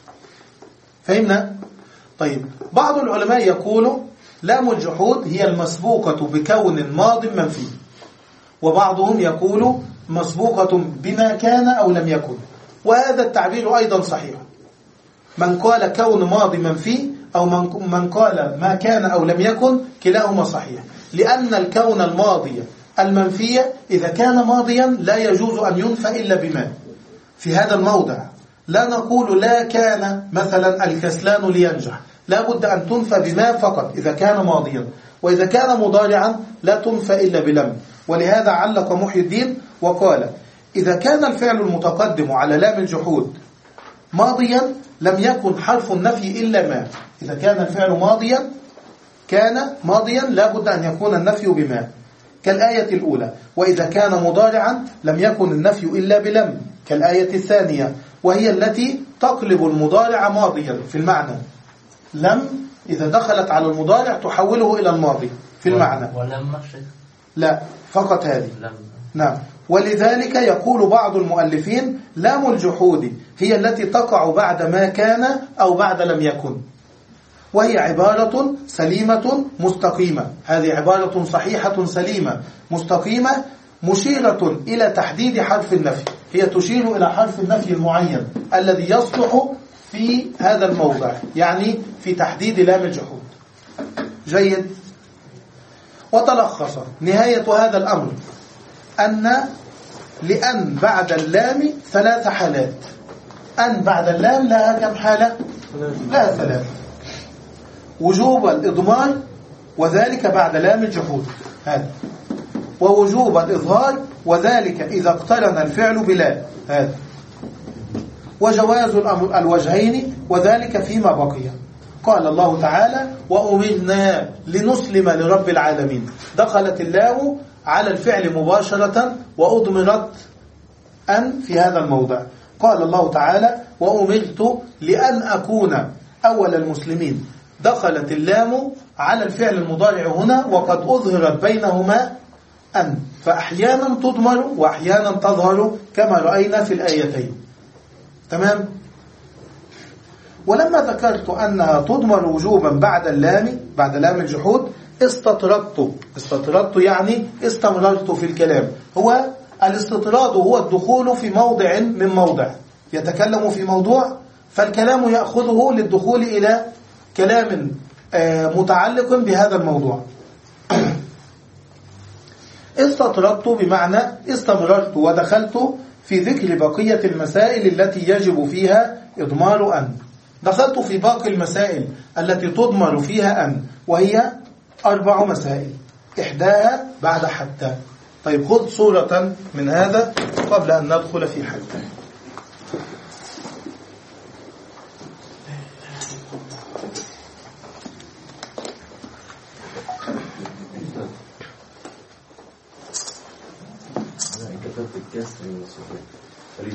فهمنا؟ طيب، بعض العلماء يقول لام الجحود هي المسبوقة بكون ماض منفي، وبعضهم يقول مسبوقة بما كان أو لم يكن. وهذا التعبير أيضا صحيح. من قال كون ماض منفي أو من قال ما كان أو لم يكن، كلاهما صحيح، لأن الكون الماضي المنفي إذا كان ماضيا لا يجوز أن ينفى إلا بما. في هذا الموضع لا نقول لا كان مثلا الكسلان لينجح، لا بد أن تنفى بما فقط إذا كان ماضيا. وإذا كان مضارعا لا تنفى إلا بلم. ولهذا علق محي الدين وقال: إذا كان الفعل المتقدم على لام الجحود ماضيا لم يكن حرف النفي إلا ما. إذا كان الفعل ماضيا كان ماضيا لا بد أن يكون النفي بما، كالآية الأولى. وإذا كان مضارعا لم يكن النفي إلا بلم، كالآية الثانية، وهي التي تقلب المضارع ماضيا في المعنى. لم إذا دخلت على المضارع تحوله إلى الماضي في المعنى. ولم لا، فقط هذه. لم. نعم. ولذلك يقول بعض المؤلفين لام الجحود هي التي تقع بعد ما كان أو بعد لم يكن، وهي عبارة سليمة مستقيمة. هذه عبارة صحيحة سليمة مستقيمة مشيرة إلى تحديد حرف النفي. هي تشير إلى حرف النفي المعين الذي يصلح في هذا الموضع، يعني في تحديد لام الجحود. جيد. وتلخص نهاية هذا الأمر أن لأن بعد اللام ثلاث حالات. أن بعد اللام لها كم حالة؟ لها ثلاث: وجوب الإضمار، وذلك بعد لام الجحود هذا، ووجوب الإظهار، وذلك إذا اقترن الفعل بلا هذا، وجواز الوجهين، وذلك فيما بقي. قال الله تعالى: وأمرنا لنسلم لرب العالمين. دخلت اللام على الفعل مباشرة وأضمرت أن في هذا الموضع. قال الله تعالى: وأمرت لأن أكون أول المسلمين. دخلت اللام على الفعل المضارع هنا، وقد أظهرت بينهما أن، فأحيانا تضمر وأحيانا تظهر كما رأينا في الآيتين. تمام؟ ولما ذكرت أنها تضمر وجوبا بعد اللام، بعد لام الجحود، استطردت. استطردت يعني استمررت في الكلام. هو الاستطراد هو الدخول في موضع من موضع، يتكلم في موضوع فالكلام يأخذه للدخول إلى كلام متعلق بهذا الموضوع. استطردت بمعنى استمررت ودخلت في ذكر بقية المسائل التي يجب فيها إضمار أن. دخلت في باقي المسائل التي تضمر فيها أن، وهي أربع مسائل، إحداها بعد حتى. طيب خذ صورة من هذا قبل أن ندخل في حتى. كتبت الكسر رجل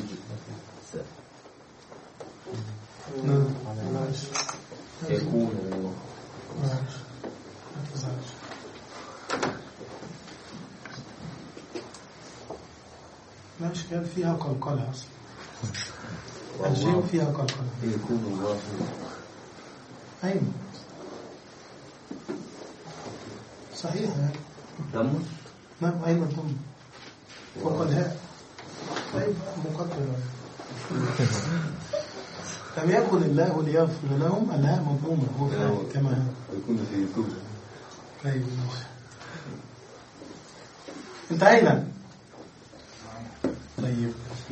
يكون لا إشكال فيها قلقلة أصلا. الجيم فيها قلقلة. يكون الله أين صحيح يعني دم. نعم أين الضم فوق الهاء. طيب مقدر لم يكن الله ليغفر لهم الهاء مضمومة هو كما يكون في يكون. طيب انتهينا. طيب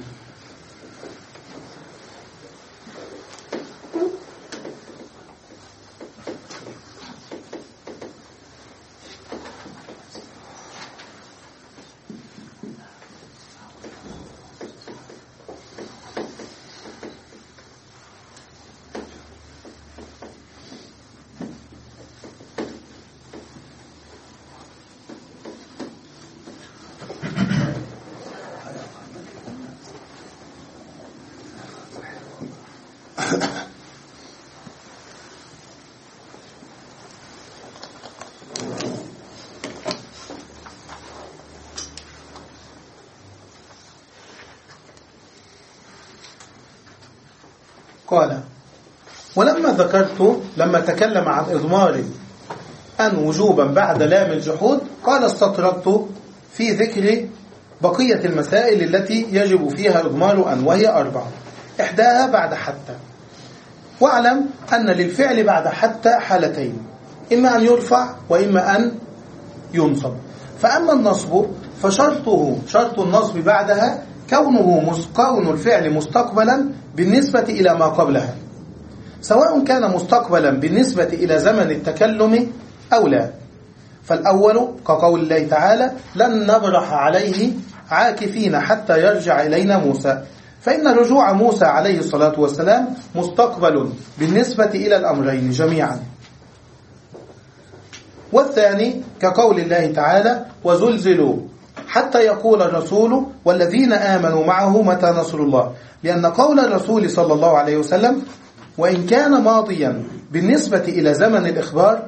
قال ولما ذكرت لما تكلم عن إضمار أن وجوبا بعد لام الجحود قال استطردت في ذكر بقية المسائل التي يجب فيها إضمار أن، وهي أربعة، إحداها بعد حتى. واعلم أن للفعل بعد حتى حالتين، إما أن يرفع وإما أن ينصب. فأما النصب فشرطه شرط النصب بعدها كونه كون الفعل مستقبلا بالنسبة إلى ما قبلها، سواء كان مستقبلا بالنسبة إلى زمن التكلم أو لا. فالأول كقول الله تعالى لن نبرح عليه عاكفين حتى يرجع إلينا موسى، فإن رجوع موسى عليه الصلاة والسلام مستقبل بالنسبة إلى الأمرين جميعا. والثاني كقول الله تعالى وزلزلوا حتى يقول الرسول والذين آمنوا معه متى نصر الله، لأن قول الرسول صلى الله عليه وسلم وإن كان ماضيا بالنسبة إلى زمن الإخبار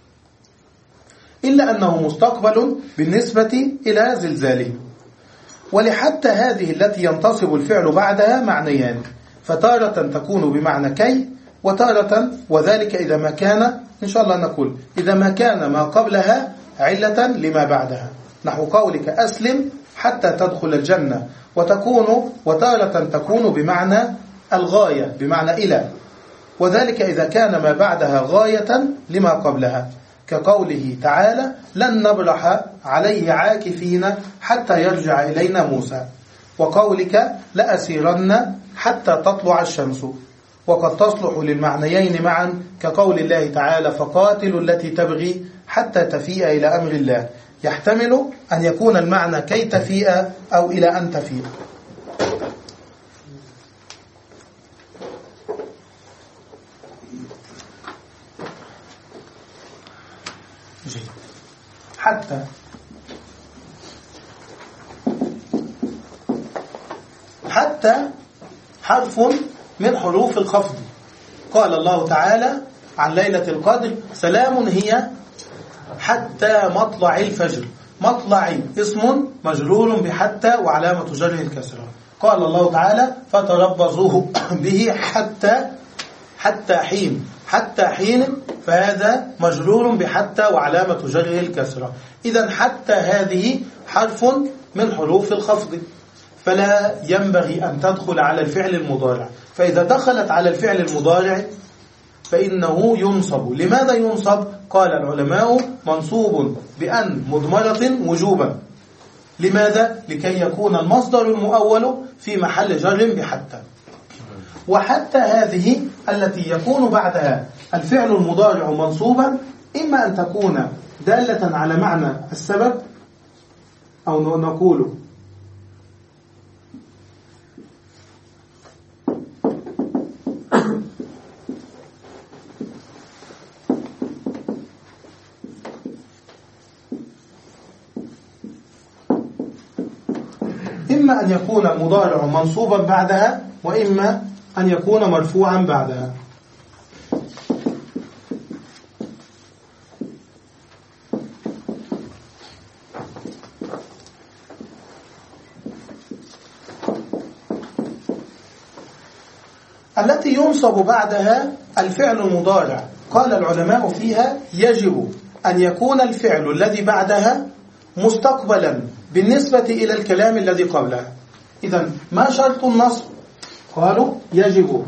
إلا أنه مستقبل بالنسبة إلى زلزاله. ولحتى هذه التي ينتصب الفعل بعدها معنيان، فتارة تكون بمعنى كي، وتارة وذلك إذا ما كان إن شاء الله نقول إذا ما كان ما قبلها علة لما بعدها، نحو قولك أسلم حتى تدخل الجنة، وتكون وتارة تكون بمعنى الغاية بمعنى إلى، وذلك إذا كان ما بعدها غاية لما قبلها، كقوله تعالى لن نبرح عليه عاكفين حتى يرجع إلينا موسى، وقولك لأسيرن حتى تطلع الشمس، وقد تصلح للمعنيين معا كقول الله تعالى فقاتلوا التي تبغي حتى تفيء إلى أمر الله، يحتمل أن يكون المعنى كي تفيء أو إلى أن تفيء. جيد. حتى حتى حرف من حروف الخفض. قال الله تعالى عن ليلة القدر سلام هي حتى مطلع الفجر. مطلع اسم مجرور بحتى وعلامة جره الكسرة. قال الله تعالى فتربصوا به حتى حتى حين. حتى حين فهذا مجرور بحتى وعلامة جره الكسرة. إذن حتى هذه حرف من حروف الخفض، فلا ينبغي أن تدخل على الفعل المضارع، فإذا دخلت على الفعل المضارع فإنه ينصب. لماذا ينصب؟ قال العلماء منصوب بأن مضمرة وجوبا، لماذا؟ لكي يكون المصدر المؤول في محل جر بحتى. وحتى هذه التي يكون بعدها الفعل المضارع منصوبا إما أن تكون دالة على معنى السبب، أو نقول إما أن يكون المضارع منصوبا بعدها، وإما أن يكون مرفوعا بعدها. التي ينصب بعدها الفعل المضارع، قال العلماء فيها يجب أن يكون الفعل الذي بعدها مستقبلا بالنسبة إلى الكلام الذي قبلها. إذن ما شرط النصب؟ قالوا يجب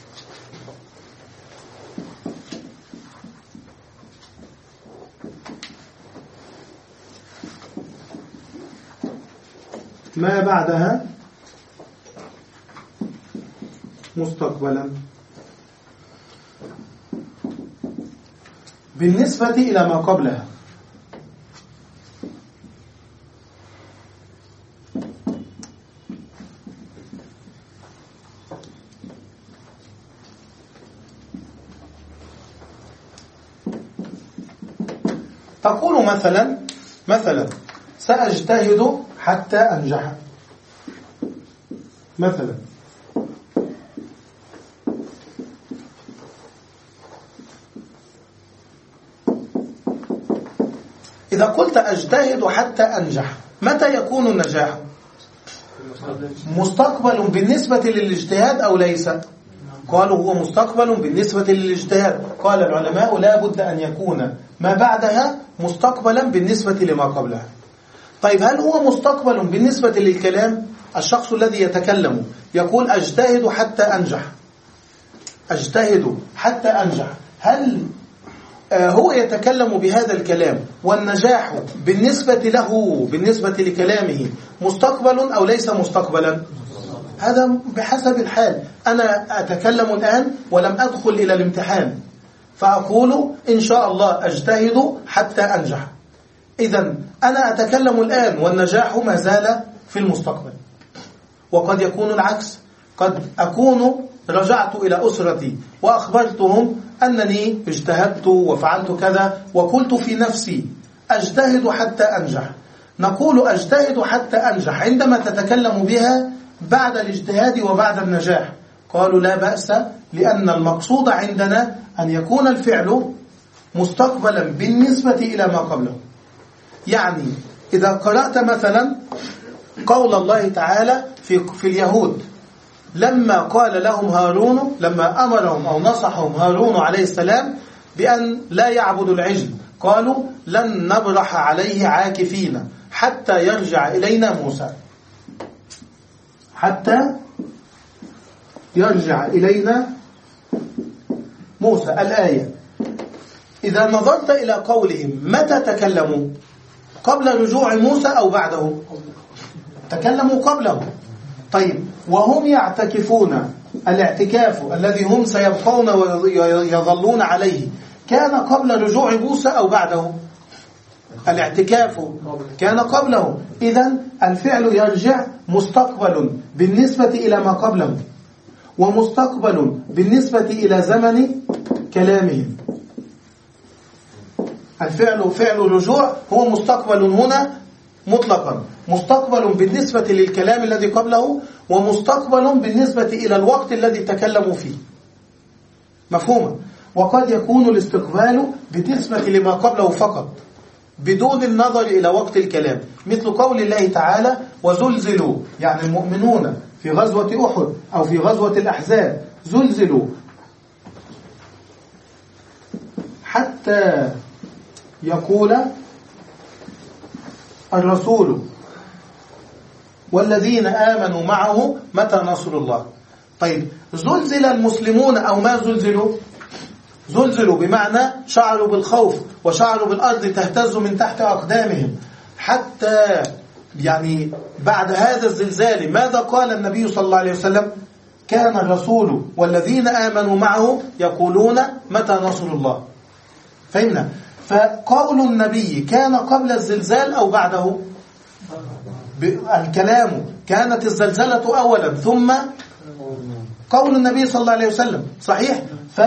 ما بعدها مستقبلا بالنسبة إلى ما قبلها. تقول مثلا مثلا سأجتهد حتى أنجح مثلا. إذا قلت أجتهد حتى أنجح، متى يكون النجاح؟ مستقبل بالنسبة للاجتهاد أو ليس؟ قالوا هو مستقبل بالنسبة للاجتهاد. قال العلماء لا بد أن يكون ما بعدها مستقبلا بالنسبة لما قبلها. طيب هل هو مستقبل بالنسبة للكلام؟ الشخص الذي يتكلم يقول أجتهد حتى أنجح، أجتهد حتى أنجح، هل هو يتكلم بهذا الكلام والنجاح بالنسبة له بالنسبة لكلامه مستقبل أو ليس مستقبلا؟ هذا بحسب الحال. أنا أتكلم الآن ولم أدخل إلى الامتحان، فأقول إن شاء الله أجتهد حتى أنجح. إذن أنا أتكلم الآن والنجاح ما زال في المستقبل. وقد يكون العكس، قد أكون رجعت إلى أسرتي وأخبرتهم أنني اجتهدت وفعلت كذا، وقلت في نفسي أجتهد حتى أنجح. نقول أجتهد حتى أنجح عندما تتكلم بها بعد الاجتهاد وبعد النجاح. قالوا لا بأس، لأن المقصود عندنا أن يكون الفعل مستقبلا بالنسبة إلى ما قبله. يعني إذا قرأت مثلا قول الله تعالى في, في اليهود لما قال لهم هارون، لما أمرهم أو نصحهم هارون عليه السلام بأن لا يعبدوا العجل، قالوا لن نبرح عليه عاكفين حتى يرجع إلينا موسى، حتى يرجع إلينا موسى. الآية إذا نظرت إلى قولهم متى تكلموا؟ قبل رجوع موسى أو بعده؟ تكلموا قبله. طيب وهم يعتكفون الاعتكاف الذي هم سيبقون ويظلون عليه كان قبل رجوع موسى أو بعده؟ الاعتكاف كان قبله. إذن الفعل يرجع مستقبل بالنسبة إلى ما قبله، ومستقبل بالنسبة إلى زمن كلامهم. الفعل فعل الرجوع هو مستقبل هنا مطلقا، مستقبل بالنسبة للكلام الذي قبله، ومستقبل بالنسبة إلى الوقت الذي تكلموا فيه. مفهوم؟ وقد يكون الاستقبال بالنسبة لما قبله فقط بدون النظر إلى وقت الكلام، مثل قول الله تعالى وزلزلوا، يعني المؤمنون في غزوة أحد أو في غزوة الأحزاب زلزلوا حتى يقول الرسول والذين آمنوا معه متى نصر الله. طيب زلزل المسلمون أو ما زلزلوا؟ زلزلوا بمعنى شعروا بالخوف وشعروا بالأرض تهتز من تحت أقدامهم، حتى يعني بعد هذا الزلزال ماذا قال النبي صلى الله عليه وسلم؟ كان الرسول والذين آمنوا معه يقولون متى نصر الله. فهمنا؟ فقول النبي كان قبل الزلزال أو بعده؟ الكلام كانت الزلزلة أولا ثم قول النبي صلى الله عليه وسلم، صحيح؟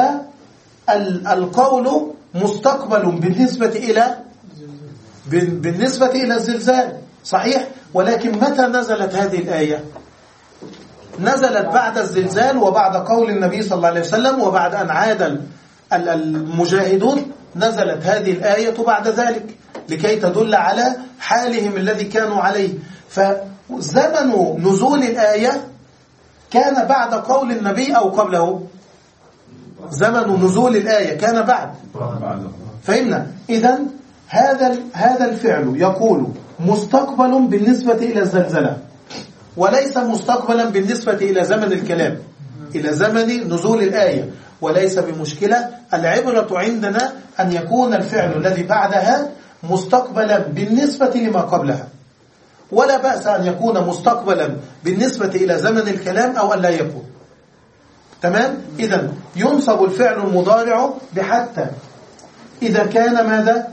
فالقول مستقبل بالنسبة إلى بالنسبة إلى الزلزال، صحيح؟ ولكن متى نزلت هذه الآية؟ نزلت بعد الزلزال وبعد قول النبي صلى الله عليه وسلم، وبعد أن عاد المجاهدون نزلت هذه الآية بعد ذلك لكي تدل على حالهم الذي كانوا عليه. فزمن نزول الآية كان بعد قول النبي أو قبله؟ زمن نزول الآية كان بعد. فهمنا؟ إذن هذا هذا الفعل يقول مستقبل بالنسبة إلى الزلزلة، وليس مستقبلا بالنسبة إلى زمن الكلام، إلى زمن نزول الآية، وليس بمشكلة. العبرة عندنا أن يكون الفعل الذي بعدها مستقبلا بالنسبة لما قبلها، ولا بأس أن يكون مستقبلا بالنسبة إلى زمن الكلام أو أن لا يكون. تمام؟ إذن ينصب الفعل المضارع بحتى إذا كان ماذا؟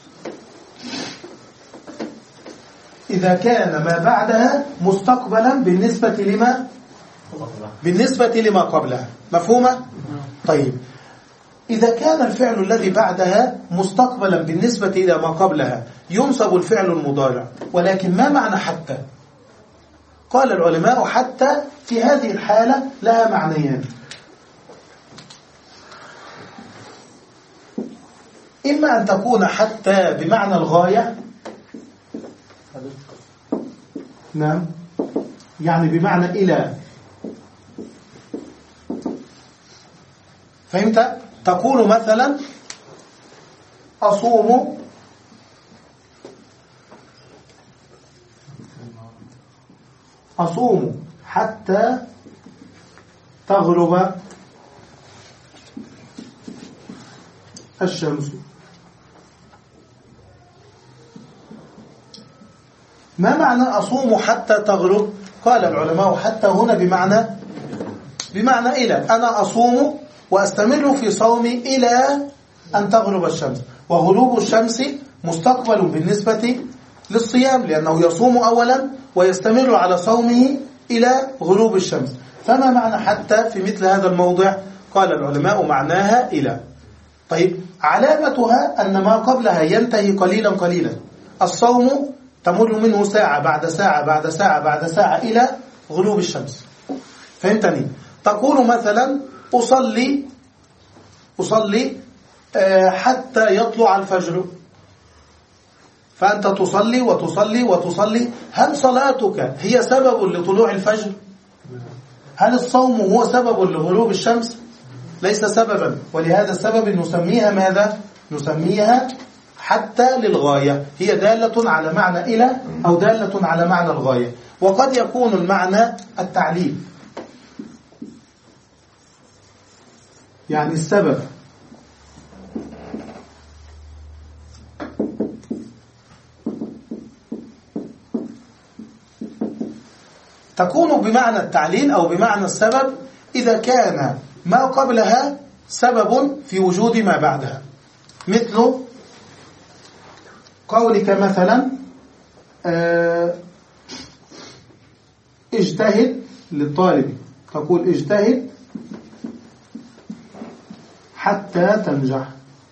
إذا كان ما بعدها مستقبلا بالنسبة لما بالنسبة لما قبلها. مفهومة؟ طيب، إذا كان الفعل الذي بعدها مستقبلا بالنسبة إلى ما قبلها ينصب الفعل المضارع، ولكن ما معنى حتى؟ قال العلماء حتى في هذه الحالة لها معنيان. إما أن تكون حتى بمعنى الغاية، نعم، يعني بمعنى إلى. فهمت؟ تقول مثلا أصوم أصوم حتى تغرب الشمس. ما معنى أصوم حتى تغرب؟ قال العلماء حتى هنا بمعنى بمعنى إلى. أنا أصوم وأستمر في صومي إلى أن تغرب الشمس، وغروب الشمس مستقبل بالنسبة للصيام، لأنه يصوم أولا ويستمر على صومه إلى غروب الشمس. فما معنى حتى في مثل هذا الموضع؟ قال العلماء معناها إلى. طيب، علامتها أن ما قبلها ينتهي قليلا قليلا. الصوم تمر منه ساعة بعد ساعة بعد ساعة بعد ساعة إلى غروب الشمس. فهمتني؟ تقول مثلا أصلي أصلي حتى يطلع الفجر، فأنت تصلي وتصلي وتصلي. هل صلاتك هي سبب لطلوع الفجر؟ هل الصوم هو سبب لغروب الشمس؟ ليس سببا، ولهذا السبب نسميها ماذا؟ نسميها حتى للغاية، هي دالة على معنى إلى أو دالة على معنى الغاية. وقد يكون المعنى التعليل، يعني السبب. تكون بمعنى التعليل أو بمعنى السبب إذا كان ما قبلها سبب في وجود ما بعدها، مثل قولك مثلا اجتهد للطالب، تقول اجتهد حتى تنجح.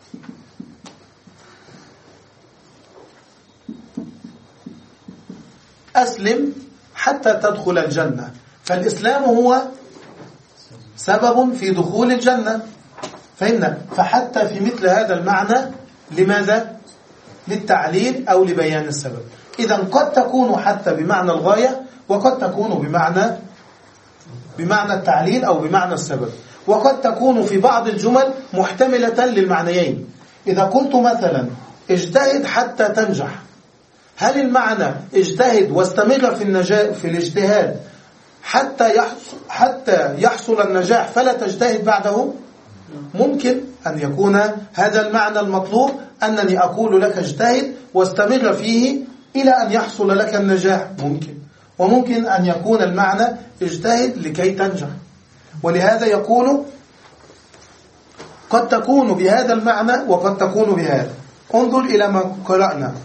أسلم حتى تدخل الجنة. فالإسلام هو سبب في دخول الجنة. فهمنا؟ فحتى في مثل هذا المعنى لماذا؟ للتعليل أو لبيان السبب. إذن قد تكون حتى بمعنى الغاية، وقد تكون بمعنى بمعنى التعليل أو بمعنى السبب، وقد تكون في بعض الجمل محتملة للمعنيين. إذا قلت مثلا اجتهد حتى تنجح، هل المعنى اجتهد واستمر في النجاح في الاجتهاد حتى يحصل حتى يحصل النجاح فلا تجتهد بعده؟ ممكن أن يكون هذا المعنى المطلوب، أنني أقول لك اجتهد واستمر فيه إلى أن يحصل لك النجاح، ممكن. وممكن أن يكون المعنى اجتهد لكي تنجح، ولهذا يقول قد تكون بهذا المعنى وقد تكون بهذا. انظر إلى ما قرأنا.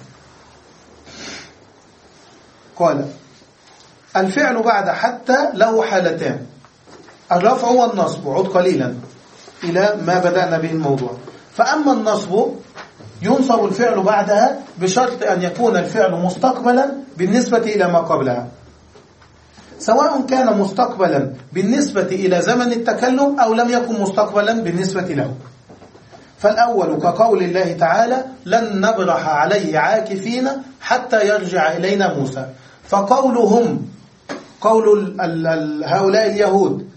قال الفعل بعد حتى له حالتان، الرفع والنصب. عد قليلا إلى ما بدأنا به الموضوع. فأما النصب ينصب الفعل بعدها بشرط أن يكون الفعل مستقبلا بالنسبة إلى ما قبلها، سواء كان مستقبلا بالنسبة إلى زمن التكلم أو لم يكن مستقبلا بالنسبة له. فالأول كقول الله تعالى لن نبرح عليه عاكفين حتى يرجع إلينا موسى. فقولهم قول هؤلاء اليهود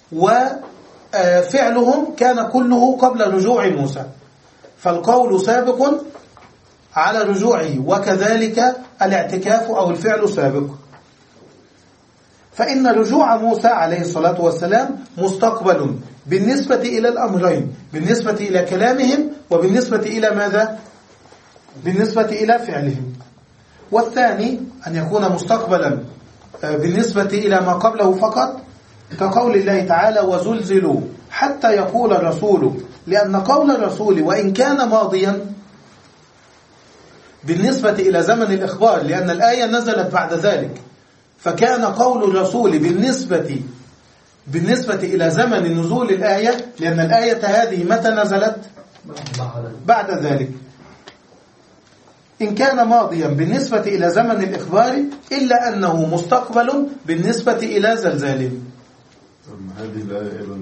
وفعلهم كان كله قبل رجوع موسى، فالقول سابق على رجوعه، وكذلك الاعتكاف أو الفعل سابق. فإن رجوع موسى عليه الصلاة والسلام مستقبل بالنسبة إلى الأمرين، بالنسبة إلى كلامهم وبالنسبة إلى ماذا؟ بالنسبة إلى فعلهم. والثاني أن يكون مستقبلا بالنسبة إلى ما قبله فقط، كقول الله تعالى وزلزلوا حتى يقول الرسول، لأن قول الرسول وإن كان ماضيا بالنسبة إلى زمن الإخبار، لأن الآية نزلت بعد ذلك، فكان قول الرسول بالنسبة بالنسبة إلى زمن نزول الآية، لأن الآية هذه متى نزلت؟ بعد ذلك. إن كان ماضيا بالنسبة إلى زمن الإخبار، إلا أنه مستقبل بالنسبة إلى زلزال. هذه الآية أيضا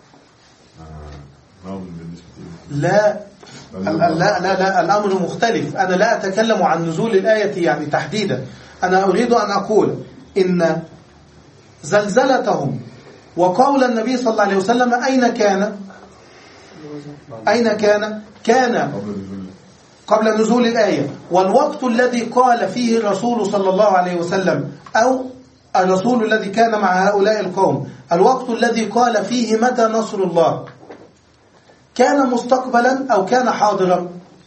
ماضي بالنسبة لا لا لا لا الأمر مختلف. أنا لا أتكلم عن نزول الآية يعني تحديدا، أنا أريد أن أقول إن زلزلتهم وقول النبي صلى الله عليه وسلم أين كان؟ أين كان؟ كان قبل نزول الآية. والوقت الذي قال فيه الرسول صلى الله عليه وسلم أو الرسول الذي كان مع هؤلاء القوم، الوقت الذي قال فيه متى نصر الله، كان مستقبلا أو كان حاضرا؟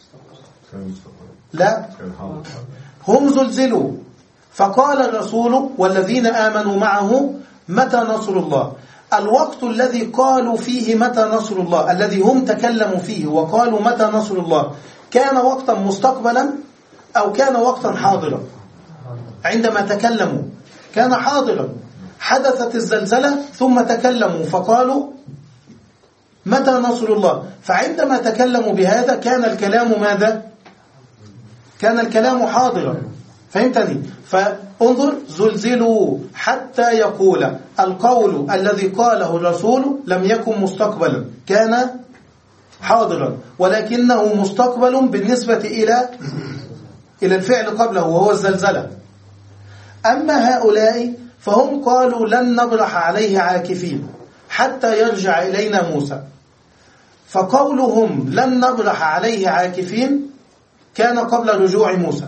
لا، هم زلزلوا فقال الرسول والذين آمنوا معه متى نصر الله. الوقت الذي قالوا فيه متى نصر الله، الذي هم تكلموا فيه وقالوا متى نصر الله، كان وقتا مستقبلا أو كان وقتا حاضرا؟ عندما تكلموا كان حاضرا. حدثت الزلزلة ثم تكلموا فقالوا متى نصر الله، فعندما تكلموا بهذا كان الكلام ماذا؟ كان الكلام حاضرا. فهمتني؟ فانظر زلزلوا حتى يقول، القول الذي قاله الرسول لم يكن مستقبلا، كان حاضرا، ولكنه مستقبل بالنسبة إلى إلى الفعل قبله وهو الزلزلة. أما هؤلاء فهم قالوا لن نبرح عليه عاكفين حتى يرجع إلينا موسى. فقولهم لن نبرح عليه عاكفين كان قبل رجوع موسى،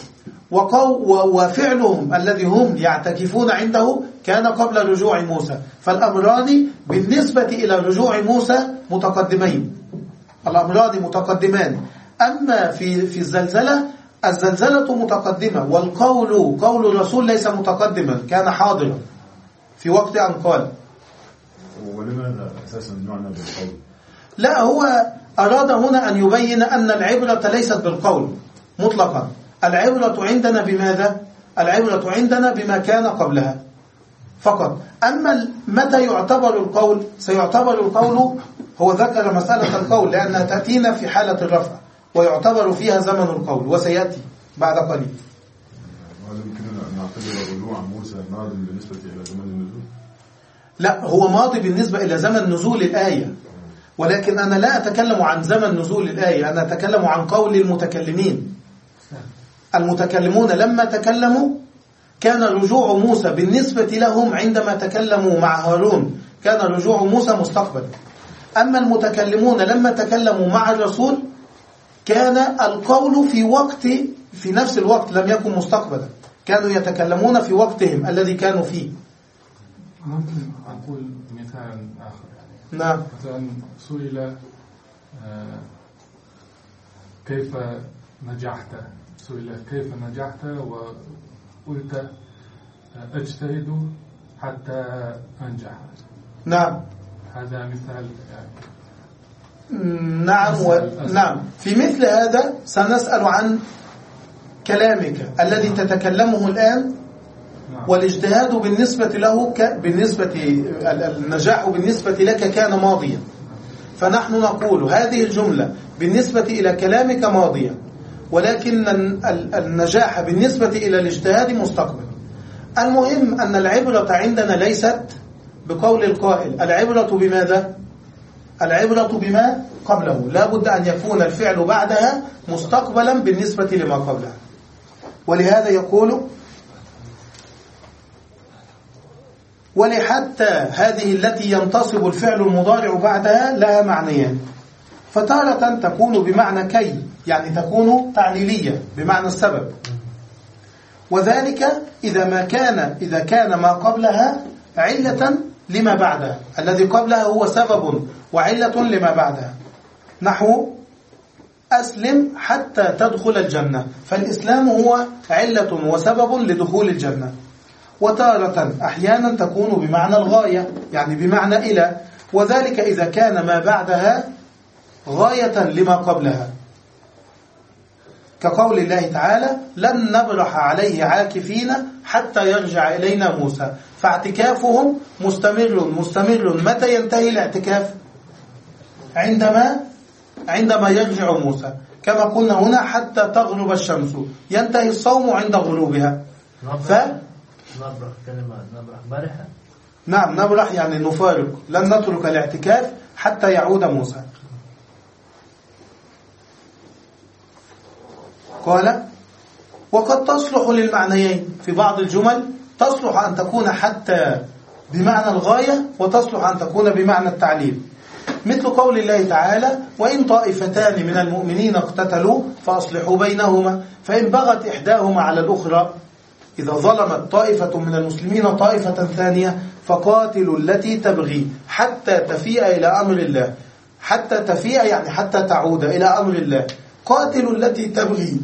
وفعلهم الذي هم يعتكفون عنده كان قبل رجوع موسى. فالأمران بالنسبة إلى رجوع موسى متقدمين، الأمران متقدمان. أما في في الزلزلة، الزلزلة متقدمة، والقول قول الرسول ليس متقدما، كان حاضرا في وقت أن قال. ولماذا أساسا نعنى بالقول؟ لا، هو أراد هنا أن يبين أن العبرة ليست بالقول مطلقا، العبرة عندنا بماذا؟ العبرة عندنا بما كان قبلها فقط. أما متى يعتبر القول؟ سيعتبر القول، هو ذكر مسألة القول لأنها تأتينا في حالة الرفع ويعتبر فيها زمن القول، وسيأتي بعد قليل. وهل يمكننا أن نعتبر رجوع موسى ماضي بالنسبة إلى زمن النزول؟ لا، هو ماضي بالنسبة إلى زمن نزول الآية، ولكن أنا لا أتكلم عن زمن نزول الآية، أنا أتكلم عن قول المتكلمين. المتكلمون لما تكلموا كان رجوع موسى بالنسبة لهم عندما تكلموا مع هارون كان رجوع موسى مستقبلا. أما المتكلمون لما تكلموا مع الرسول كان القول في وقت في نفس الوقت، لم يكن مستقبلا، كانوا يتكلمون في وقتهم الذي كانوا فيه. ممكن أقول مثال آخر يعني. نعم. مثلا سئل كيف نجحت، سئل كيف نجحت وقلت اجتهد حتى أنجح. نعم هذا مثال يعني. نعم و... نعم في مثل هذا سنسأل عن كلامك الذي تتكلمه الآن. نعم. والاجتهاد بالنسبة له ك... بالنسبة النجاح بالنسبة لك كان ماضيا، فنحن نقول هذه الجملة بالنسبة إلى كلامك ماضيا، ولكن النجاح بالنسبة إلى الاجتهاد مستقبل. المهم أن العبرة عندنا ليست بقول القائل، العبرة بماذا؟ العبرة بما قبله، لا بد أن يكون الفعل بعدها مستقبلا بالنسبة لما قبلها. ولهذا يقول ولحتى هذه التي ينتصب الفعل المضارع بعدها لها معنيان، فتارة تكون بمعنى كي، يعني تكون تعليلية بمعنى السبب، وذلك إذا ما كان إذا كان ما قبلها علة لما بعدها، الذي قبلها هو سبب وعلة لما بعدها، نحو أسلم حتى تدخل الجنة، فالإسلام هو علة وسبب لدخول الجنة. وتارة أحيانا تكون بمعنى الغاية، يعني بمعنى إلى، وذلك إذا كان ما بعدها غاية لما قبلها، كقول الله تعالى لن نبرح عليه عاكفين حتى يرجع إلينا موسى، فاعتكافهم مستمر مستمر متى ينتهي الاعتكاف؟ عندما عندما يرجع موسى، كما قلنا هنا حتى تغرب الشمس، ينتهي الصوم عند غروبها. ف نبرح كلمة نبرح برحة. نعم نبرح يعني نفارق، لن نترك الاعتكاف حتى يعود موسى. قال وقد تصلح للمعنيين، في بعض الجمل تصلح أن تكون حتى بمعنى الغاية، وتصلح أن تكون بمعنى التعليل، مثل قول الله تعالى وإن طائفتان من المؤمنين اقتتلوا فأصلحوا بينهما فإن بغت إحداهما على الأخرى، إذا ظلمت طائفة من المسلمين طائفة ثانية فقاتلوا التي تبغي حتى تفيء إلى أمر الله، حتى تفيء يعني حتى تعود إلى أمر الله، قاتلوا التي تبغي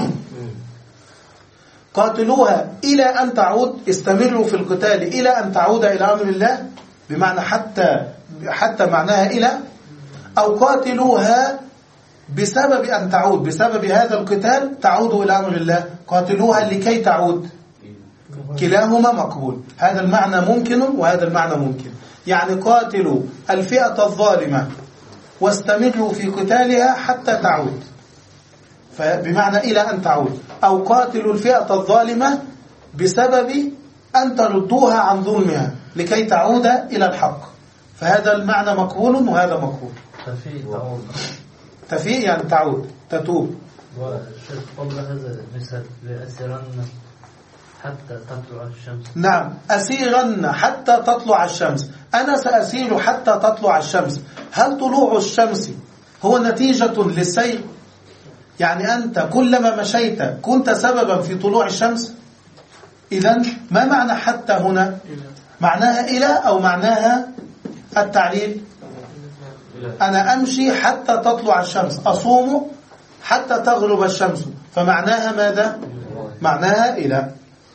قاتلوها إلى أن تعود، استمروا في القتال إلى أن تعود إلى أمر الله، بمعنى حتى حتى معناها إلى، أو قاتلوها بسبب أن تعود، بسبب هذا القتال تعود إلى أمر الله، قاتلوها لكي تعود، كلاهما مقبول. هذا المعنى ممكن وهذا المعنى ممكن، يعني قاتلوا الفئة الظالمة واستمروا في قتالها حتى تعود، فبمعنى إلى أن تعود، أو قاتلوا الفئة الظالمة بسبب أن تردوها عن ظلمها لكي تعود إلى الحق، فهذا المعنى مقبول وهذا مقبول. تفيء تعود، تفيء يعني تعود تتوب. والشيخ قبل هذا مثل لأسيرن حتى تطلع الشمس. نعم أسيرن حتى تطلع الشمس، أنا سأسير حتى تطلع الشمس. هل طلوع الشمس هو نتيجة للسير؟ يعني أنت كلما مشيت كنت سببا في طلوع الشمس؟ إذن ما معنى حتى هنا؟ معناها إلى أو معناها التعليل؟ أنا أمشي حتى تطلع الشمس، أصوم حتى تغرب الشمس، فمعناها ماذا؟ معناها إلى.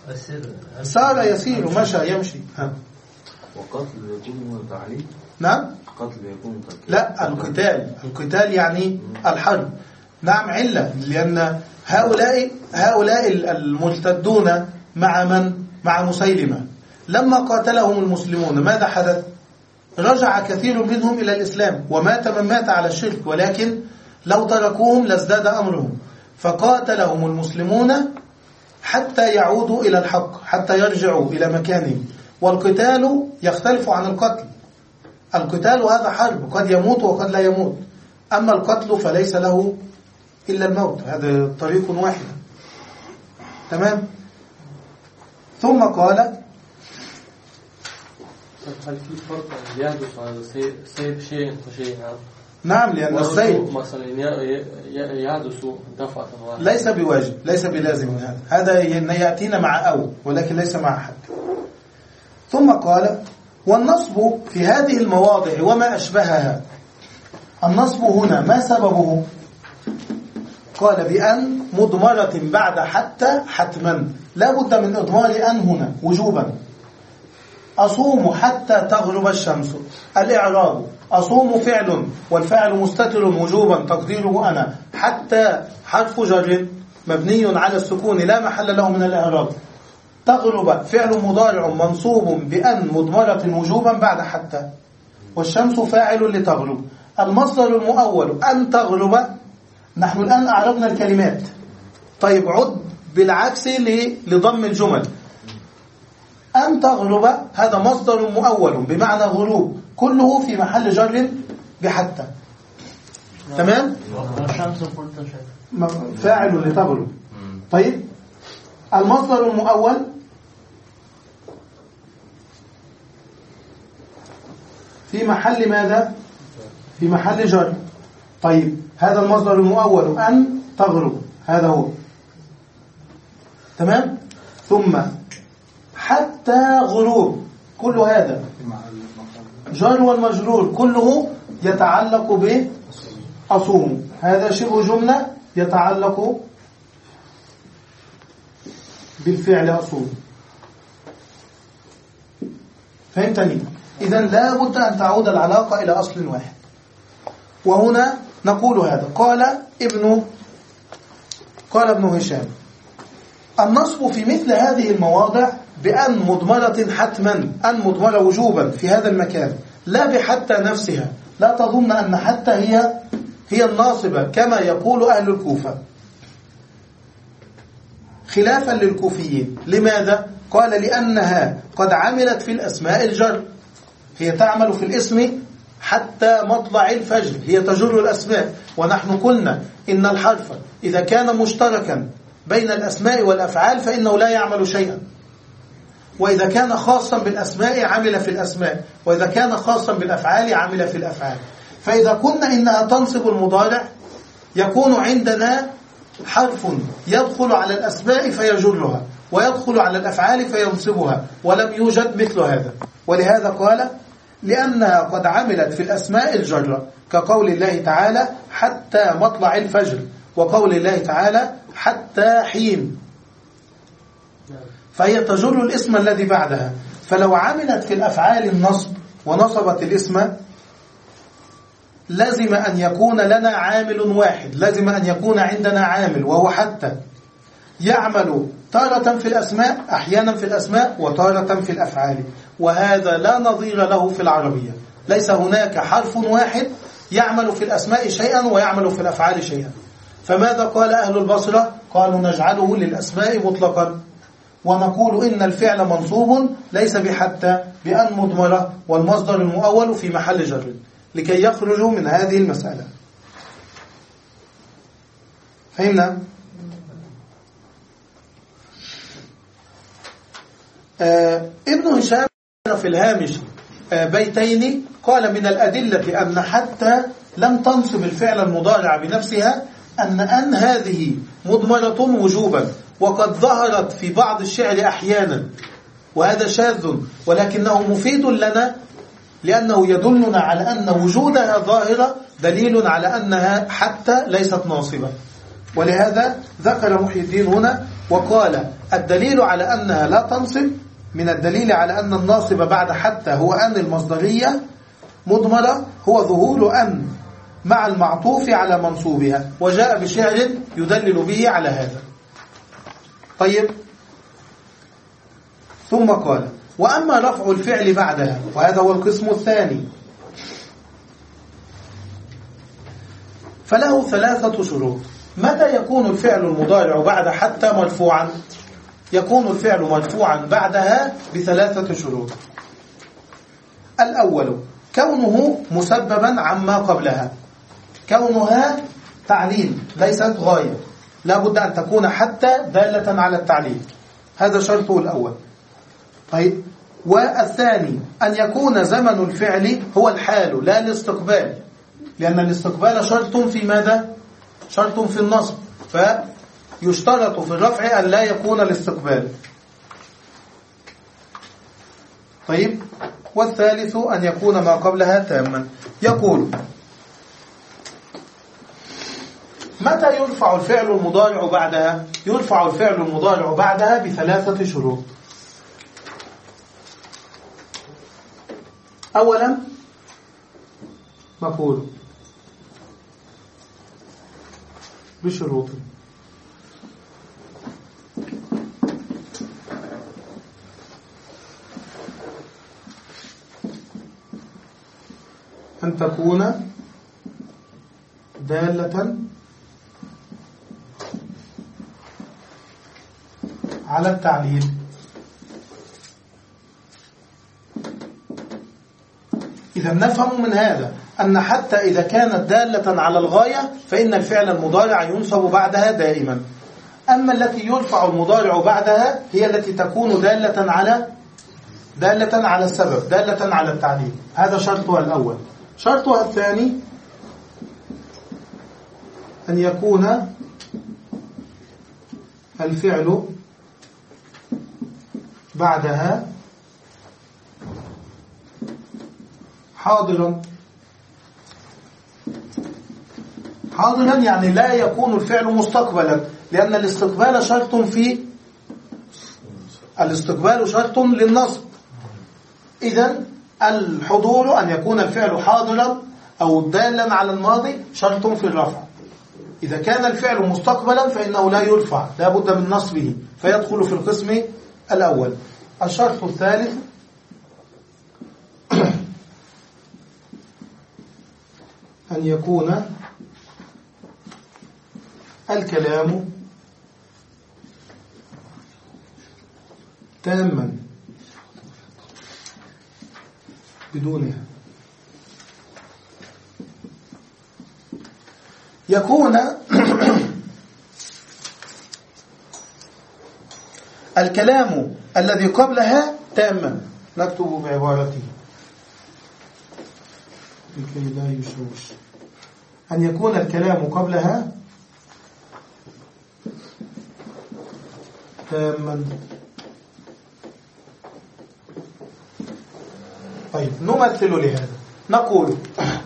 سار يسير مشى يمشي. ها. وقتل يكون تعليل؟ نعم قتل يكون تعليل. لا القتال، القتال يعني الحرب. نعم علة، لأن هؤلاء هؤلاء المرتدون مع من؟ مع مسيلمة، لما قاتلهم المسلمون ماذا حدث؟ رجع كثير منهم إلى الإسلام ومات من مات على الشرك، ولكن لو تركوهم لازداد أمرهم، فقاتلهم المسلمون حتى يعودوا إلى الحق، حتى يرجعوا إلى مكانهم. والقتال يختلف عن القتل، القتال هذا حرب قد يموت وقد لا يموت، أما القتل فليس له إلا الموت، هذا طريق واحد. تمام. ثم قال هل في فرق يحدث على سير شيء فشيء؟ نعم، لأن السير مثلا يحدث دفعة واحدة ليس بواجب، ليس بلازم هذا، هذا يأتينا مع أو ولكن ليس مع حد. ثم قال والنصب في هذه المواضع وما أشبهها. النصب هنا ما سببه؟ قال بأن مضمرة بعد حتى حتما، لا بد من إضمار أن هنا وجوبا. أصوم حتى تغرب الشمس، الإعراب أصوم فعل والفعل مستتر وجوبا تقديره أنا، حتى حرف جر مبني على السكون لا محل له من الإعراب. تغرب فعل مضارع منصوب بأن مضمرة وجوبا بعد حتى، والشمس فاعل لتغرب. المصدر المؤول أن تغرب، نحن الآن أعربنا الكلمات. طيب عد بالعكس لضم الجمل. أن تغرب هذا مصدر مؤول بمعنى غروب، كله في محل جر بحتى. تمام؟ والشمس قلت شيء فاعل لتغرب. طيب المصدر المؤول في محل ماذا؟ في محل جر. طيب هذا المصدر المؤول أن تغرب، هذا هو. تمام؟ ثم حتى غروب، كل هذا جر والمجرور كله يتعلق بأصوم، هذا شبه جملة يتعلق بالفعل أصوم. فهمتني؟ إذن لا بد أن تعود العلاقة إلى أصل واحد. وهنا نقول هذا. قال ابن قال ابن هشام النصب في مثل هذه المواضع بأن مضمرة حتما، أن مضمرة وجوبا في هذا المكان، لا بحتى نفسها. لا تظن أن حتى هي هي الناصبة كما يقول أهل الكوفة، خلافا للكوفيين. لماذا؟ قال لأنها قد عملت في الأسماء الجر، هي تعمل في الاسم حتى مطلع الفجر، هي تجر الأسماء. ونحن قلنا إن الحرف إذا كان مشتركا بين الأسماء والأفعال فإنه لا يعمل شيئا، وإذا كان خاصا بالأسماء عمل في الأسماء، وإذا كان خاصا بالأفعال عمل في الأفعال. فإذا قلنا إنها تنصب المضارع يكون عندنا حرف يدخل على الأسماء فيجرها، ويدخل على الأفعال فينصبها، ولم يوجد مثل هذا. ولهذا قال لأنها قد عملت في الأسماء الجرة، كقول الله تعالى حتى مطلع الفجر، وقول الله تعالى حتى حين، فهي تجر الاسم الذي بعدها. فلو عملت في الأفعال النصب ونصبت الاسم لازم أن يكون لنا عامل واحد، لازم أن يكون عندنا عامل وهو حتى، يعمل تارة في الأسماء، أحيانا في الأسماء وتارة في الأفعال. وهذا لا نظير له في العربية، ليس هناك حرف واحد يعمل في الأسماء شيئا ويعمل في الأفعال شيئا. فماذا قال أهل البصرة؟ قالوا نجعله للأسماء مطلقا، ونقول إن الفعل منصوب ليس بحتى بأن مضمرة، والمصدر المؤول في محل جر، لكي يخرجوا من هذه المسألة. فهمنا؟ آه ابن هشام في الهامش آه بيتين قال من الأدلة أن حتى لم تنصب الفعل المضارع بنفسها أن أن هذه مضمرة وجوبا، وقد ظهرت في بعض الشعر أحيانا، وهذا شاذ ولكنه مفيد لنا، لأنه يدلنا على أن وجودها ظاهرة دليل على أنها حتى ليست ناصبة. ولهذا ذكر محي الدين هنا وقال الدليل على أنها لا تنصب، من الدليل على أن الناصب بعد حتى هو أن المصدرية مضمرة، هو ظهور أن مع المعطوف على منصوبها، وجاء بشعر يدلل به على هذا. طيب، ثم قال وأما رفع الفعل بعدها، وهذا هو القسم الثاني، فله ثلاثة شروط. متى يكون الفعل المضارع بعد حتى مرفوعا؟ يكون الفعل مرفوعا بعدها بثلاثة شروط. الأول كونه مسببا عما قبلها، كونها تعليل ليست غاية، لا بد أن تكون حتى دالة على التعليل، هذا شرطه الأول. طيب، والثاني أن يكون زمن الفعل هو الحال لا الاستقبال، لأن الاستقبال شرط في ماذا؟ شرط في النصب، فيشترط في الرفع أن لا يكون الاستقبال. طيب، والثالث أن يكون ما قبلها تاما. يقول متى يرفع الفعل المضارع بعدها؟ يرفع الفعل المضارع بعدها بثلاثة شروط. أولا مفعول بشروط. أن تكون دالة على التعليل. إذا نفهم من هذا أن حتى إذا كانت دالة على الغاية فإن الفعل المضارع ينصب بعدها دائما. أما التي يرفع المضارع بعدها هي التي تكون دالة على دالة على السبب، دالة على التعليل. هذا شرطها الأول. شرطها الثاني أن يكون الفعل بعدها حاضرا. حاضرا يعني لا يكون الفعل مستقبلا، لأن الاستقبال شرط في الاستقبال شرط للنصب. إذن الحضور أن يكون الفعل حاضرا أو دالا على الماضي شرط في الرفع. إذا كان الفعل مستقبلا فإنه لا يرفع، لا بد من نصبه، فيدخل في القسم الأول. الشرط الثالث أن يكون الكلام تاما بدونها. يكون الكلام الذي قبلها تاما. نكتب بعبارته لكي لا يشوش. أن يكون الكلام قبلها تاما. طيب نمثل لهذا. نقول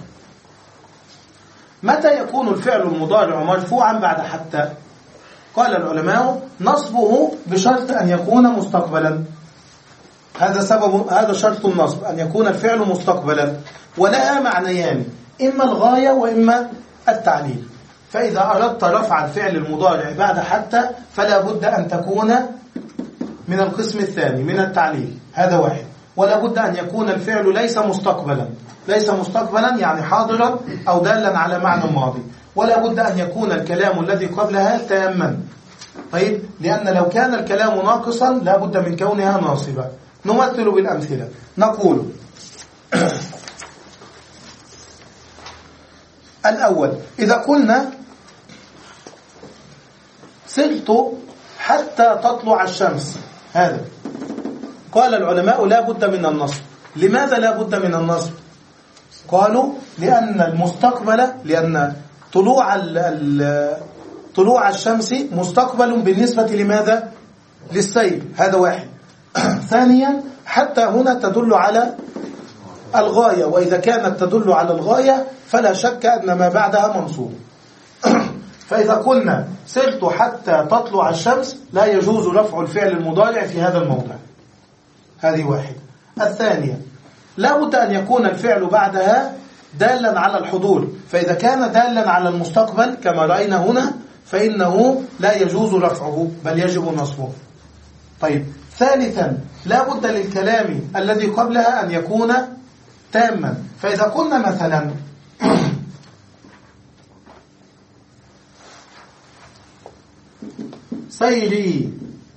متى يكون الفعل المضارع مرفوعا بعد حتى؟ قال العلماء نصبه بشرط أن يكون مستقبلا. هذا سبب، هذا شرط النصب، أن يكون الفعل مستقبلا. ولها معنيان، إما الغاية وإما التعليل. فإذا أردت رفع الفعل المضارع بعد حتى فلا بد أن تكون من القسم الثاني من التعليل. هذا واحد. ولا بد أن يكون الفعل ليس مستقبلا، ليس مستقبلا يعني حاضرا أو دالا على معنى ماضي. ولا بد أن يكون الكلام الذي قبلها تاما. طيب، لأن لو كان الكلام ناقصا لا بد من كونها ناصبة. نمثل بالأمثلة. نقول الأول إذا قلنا سرت حتى تطلع الشمس، هذا قال العلماء لا بد من النصب. لماذا لا بد من النصب؟ قالوا لأن المستقبل، لأن طلوع طلوع الشمس مستقبل بالنسبة لماذا؟ للسير. هذا واحد. ثانيا حتى هنا تدل على الغاية، وإذا كانت تدل على الغاية فلا شك أن ما بعدها منصوب. فإذا قلنا سرت حتى تطلع الشمس لا يجوز رفع الفعل المضارع في هذا الموضع. هذه واحد. الثانية لا بد أن يكون الفعل بعدها دالا على الحضور، فإذا كان دالا على المستقبل كما رأينا هنا فإنه لا يجوز رفعه بل يجب نصبه. طيب، ثالثا لا بد للكلام الذي قبلها أن يكون تاما. فإذا قلنا مثلا سيري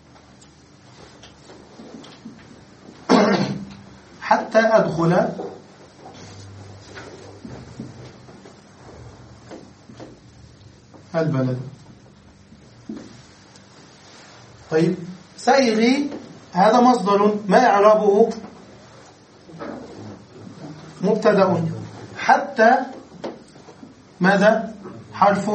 حتى أدخل البلد. طيب، سيري هذا مصدر، ما إعرابه؟ مبتدأ. حتى ماذا؟ حرف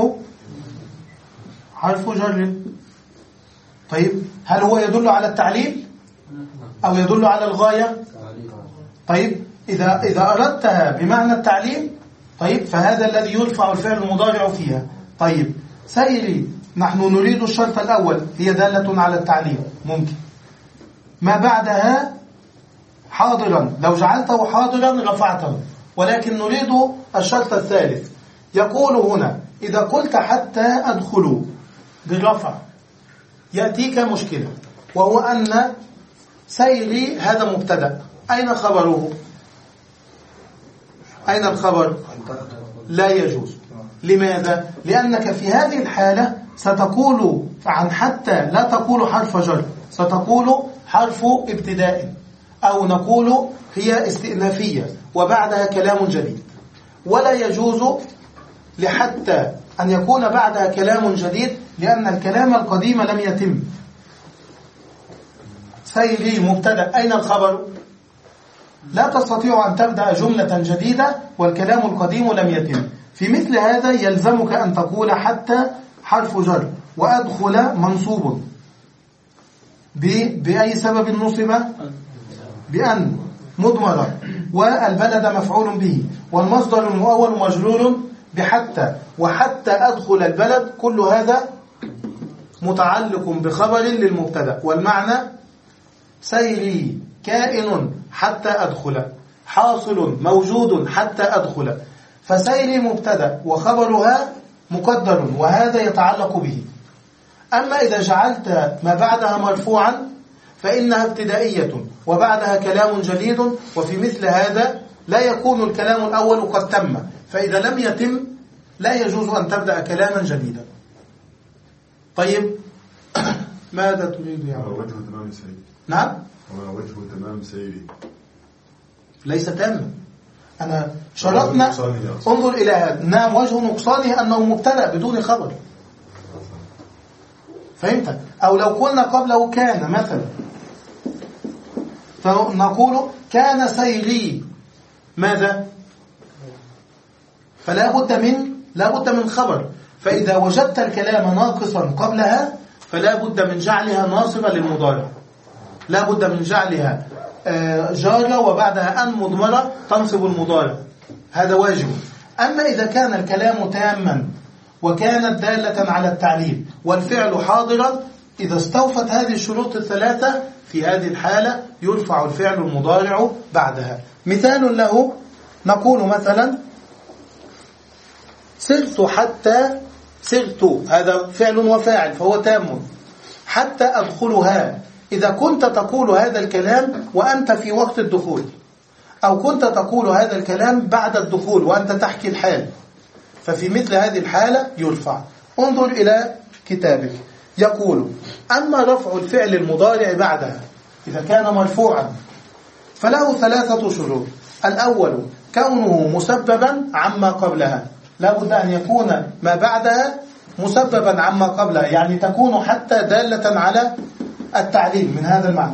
حرف جر. طيب، هل هو يدل على التعليل أو يدل على الغاية؟ طيب، إذا إذا أردتها بمعنى التعليل طيب فهذا الذي يرفع الفعل المضارع فيها. طيب، سيري نحن نريد الشرط الأول هي دالة على التعليل ممكن. ما بعدها حاضرا، لو جعلته حاضرا رفعته، ولكن نريد الشرط الثالث. يقول هنا إذا قلت حتى أدخلوا بالرفع يأتيك مشكلة، وهو أن سيري هذا مبتدأ، أين خبره؟ أين الخبر؟ لا يجوز. لماذا؟ لأنك في هذه الحالة ستقول عن حتى لا تقول حرف جر، ستقول حرف ابتداء، أو نقول هي استئنافية وبعدها كلام جديد. ولا يجوز لحتى أن يكون بعدها كلام جديد، لأن الكلام القديم لم يتم. سيري مبتدأ، أين الخبر؟ لا تستطيع أن تبدأ جملة جديدة والكلام القديم لم يتم. في مثل هذا يلزمك أن تقول حتى حرف جر، وأدخل منصوب بأي سبب نصب؟ بأن مضمرة، والبلد مفعول به، والمصدر المؤول مجرور بحتى، وحتى أدخل البلد، كل هذا متعلق بخبر للمبتدأ. والمعنى سيري كائن حتى أدخل، حاصل موجود حتى أدخل، فسيري مبتدأ وخبرها مقدر، وهذا يتعلق به. أما إذا جعلت ما بعدها مرفوعا فإنها ابتدائية وبعدها كلام جديد، وفي مثل هذا لا يكون الكلام الأول قد تم، فإذا لم يتم لا يجوز أن تبدأ كلاما جديدا. طيب ماذا تريد يا عمر؟ وجه تمام سيري. نعم، وجه تمام سيري ليس تاما. أنا شرطنا انظر إلى هذا. نعم، وجه نقصانه أنه مبتدأ بدون خبر، فهمت؟ أو لو قلنا قبله كان مثلا، فنقول كان سيري ماذا؟ فلا بد من لا بد من خبر. فإذا وجدت الكلام ناقصا قبلها فلا بد من جعلها ناصبة للمضارع، لا بد من جعلها جارة وبعدها أن مضمرة تنصب المضارع، هذا واجب. أما إذا كان الكلام تاما وكانت دالة على التعليل والفعل حاضرا، إذا استوفت هذه الشروط الثلاثة في هذه الحالة يرفع الفعل المضارع بعدها. مثال له نقول مثلا سرت حتى، سرت هذا فعل وفاعل فهو تام، حتى أدخلها. إذا كنت تقول هذا الكلام وأنت في وقت الدخول، أو كنت تقول هذا الكلام بعد الدخول وأنت تحكي الحال، ففي مثل هذه الحالة يرفع. انظر إلى كتابك، يقول أما رفع الفعل المضارع بعدها إذا كان مرفوعا فله ثلاثة شروط. الأول كونه مسببا عما قبلها، لا بد أن يكون ما بعدها مسببا عما قبلها، يعني تكون حتى دالة على التعليل من هذا المعنى.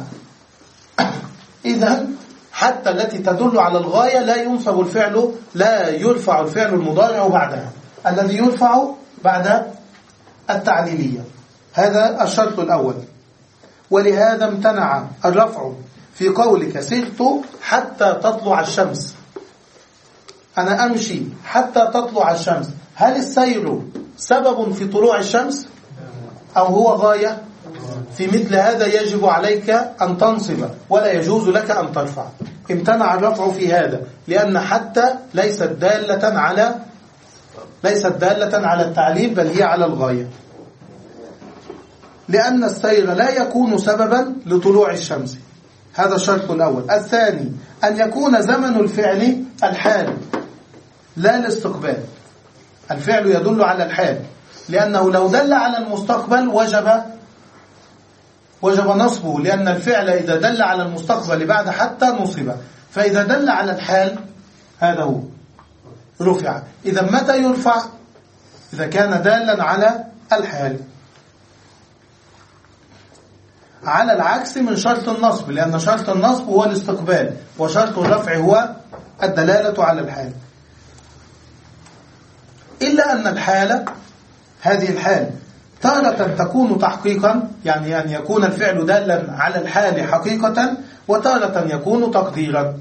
إذن حتى التي تدل على الغاية لا ينصب الفعل، لا يرفع الفعل المضارع بعدها، الذي يرفع بعد التعليلية. هذا الشرط الأول. ولهذا امتنع الرفع في قولك سرت حتى تطلع الشمس، أنا أمشي حتى تطلع الشمس. هل السير سبب في طلوع الشمس أو هو غاية؟ في مثل هذا يجب عليك أن تنصب ولا يجوز لك أن ترفع. امتنع الرفع في هذا لأن حتى ليست دالة على ليست دالة على التعليل، بل هي على الغاية، لأن السير لا يكون سببا لطلوع الشمس. هذا الشرط الأول. الثاني أن يكون زمن الفعل الحال لا الاستقبال. الفعل يدل على الحال، لأنه لو دل على المستقبل وجب وجب نصبه، لأن الفعل إذا دل على المستقبل بعد حتى نصب، فإذا دل على الحال هذا هو رفع. إذا متى يرفع؟ إذا كان دالا على الحال، على العكس من شرط النصب، لأن شرط النصب هو الاستقبال وشرط الرفع هو الدلالة على الحال. إلا أن الحالة هذه الحال تارة تكون تحقيقا، يعني أن يكون الفعل دالا على الحال حقيقة، وتارة يكون تقديرا.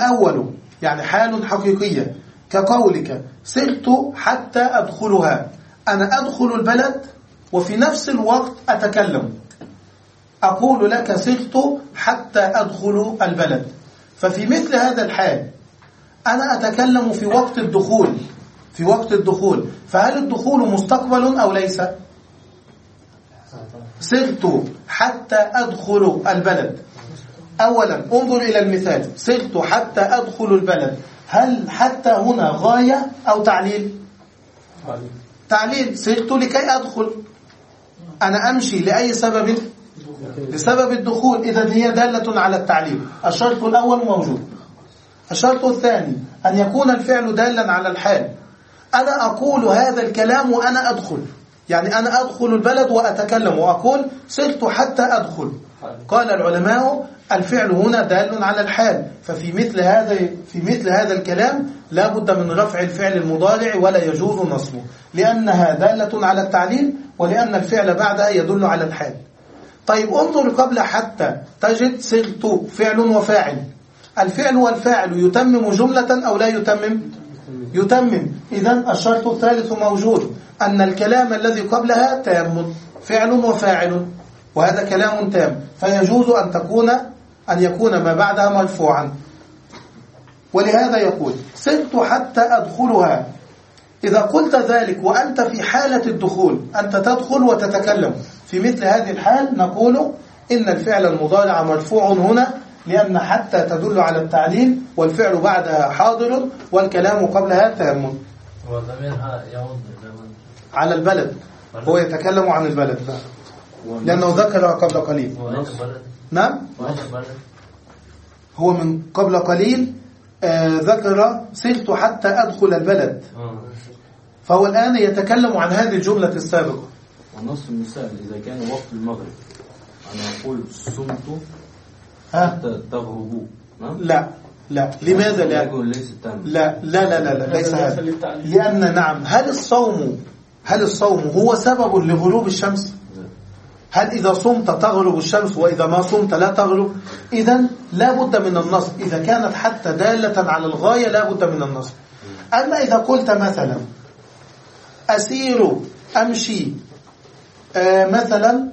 فالأول يعني حال حقيقية كقولك سرت حتى أدخلها، أنا أدخل البلد وفي نفس الوقت أتكلم، أقول لك سرت حتى أدخل البلد. ففي مثل هذا الحال أنا أتكلم في وقت الدخول في وقت الدخول فهل الدخول مستقبل أو ليس؟ سرت حتى أدخل البلد. أولا انظر إلى المثال، سرت حتى أدخل البلد، هل حتى هنا غاية أو تعليل؟ تعليل. سرت لكي أدخل، أنا أمشي لأي سبب؟ لسبب الدخول، إذا هي دالة على التعليل. الشرط الأول موجود. الشرط الثاني أن يكون الفعل دالا على الحال. أنا أقول هذا الكلام وأنا أدخل، يعني أنا أدخل البلد وأتكلم وأقول سرت حتى أدخل. قال العلماء الفعل هنا دال على الحال، ففي مثل هذا في مثل هذا الكلام لا بد من رفع الفعل المضارع ولا يجوز نصبه، لأنها دالة على التعليل ولأن الفعل بعدها يدل على الحال. طيب انظر قبل حتى تجد سرت فعل وفاعل. الفعل والفاعل يتمم جملة أو لا يتمم؟ يتمم. إذن الشرط الثالث موجود، أن الكلام الذي قبلها تام، فعل وفاعل، وهذا كلام تام، فيجوز أن تكون أن يكون ما بعدها مرفوعا. ولهذا يقول سرت حتى أدخلها. إذا قلت ذلك وأنت في حالة الدخول، أنت تدخل وتتكلم، في مثل هذه الحال نقول إن الفعل المضارع مرفوع هنا، لأن حتى تدل على التعليل والفعل بعدها حاضر والكلام قبلها تام. وضميرها يعود على البلد، هو يتكلم عن البلد لأنه ذكر قبل قليل. نعم، هو من قبل قليل آه ذكر سرت حتى أدخل البلد، فهو الآن يتكلم عن هذه الجملة السابقة. ونص المثال إذا كان وقت المغرب أنا أقول صمت ها؟ حتى تغربوا. لا لا، لماذا لا؟ لا لا لا لا, لا. ليس هذا، لأن نعم، هل الصوم هل الصوم هو سبب لغروب الشمس؟ هل إذا صمت تغرب الشمس وإذا ما صمت لا تغرب؟ إذن لا بد من النصب. إذا كانت حتى دالة على الغاية لا بد من النصب. أما إذا قلت مثلا أسير أمشي آه مثلا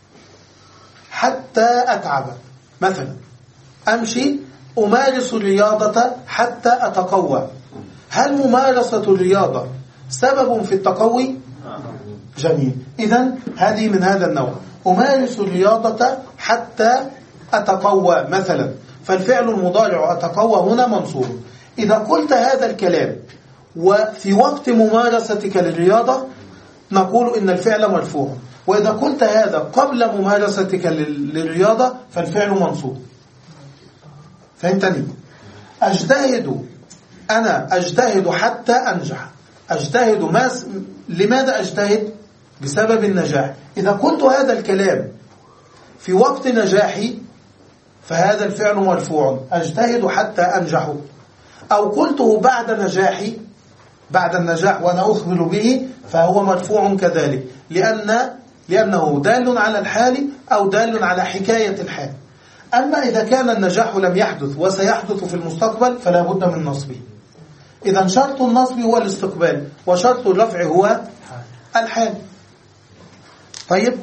حتى أتعب، مثلا أمشي أمارس الرياضة حتى أتقوى، هل ممارسة الرياضة سبب في التقوي؟ جميل. إذن هذه من هذا النوع، أمارس الرياضة حتى أتقوى مثلا، فالفعل المضارع أتقوى هنا منصوب. إذا قلت هذا الكلام وفي وقت ممارستك للرياضة نقول إن الفعل مرفوع، وإذا قلت هذا قبل ممارستك للرياضة فالفعل منصوب. فهمتني؟ أجتهد، أنا أجتهد حتى أنجح. أجتهد ما س... لماذا أجتهد؟ بسبب النجاح. إذا قلت هذا الكلام في وقت نجاحي فهذا الفعل مرفوع، أجتهد حتى أنجح. أو قلته بعد نجاحي، بعد النجاح وأنا أخبر به، فهو مرفوع كذلك، لأن لأنه دال على الحال أو دال على حكاية الحال. أما إذا كان النجاح لم يحدث وسيحدث في المستقبل فلا بد من نصبه. إذا شرط النصب هو الاستقبال وشرط الرفع هو الحال. طيب،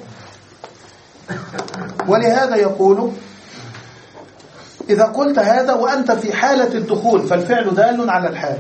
ولهذا يقول إذا قلت هذا وأنت في حالة الدخول فالفعل دال على الحال.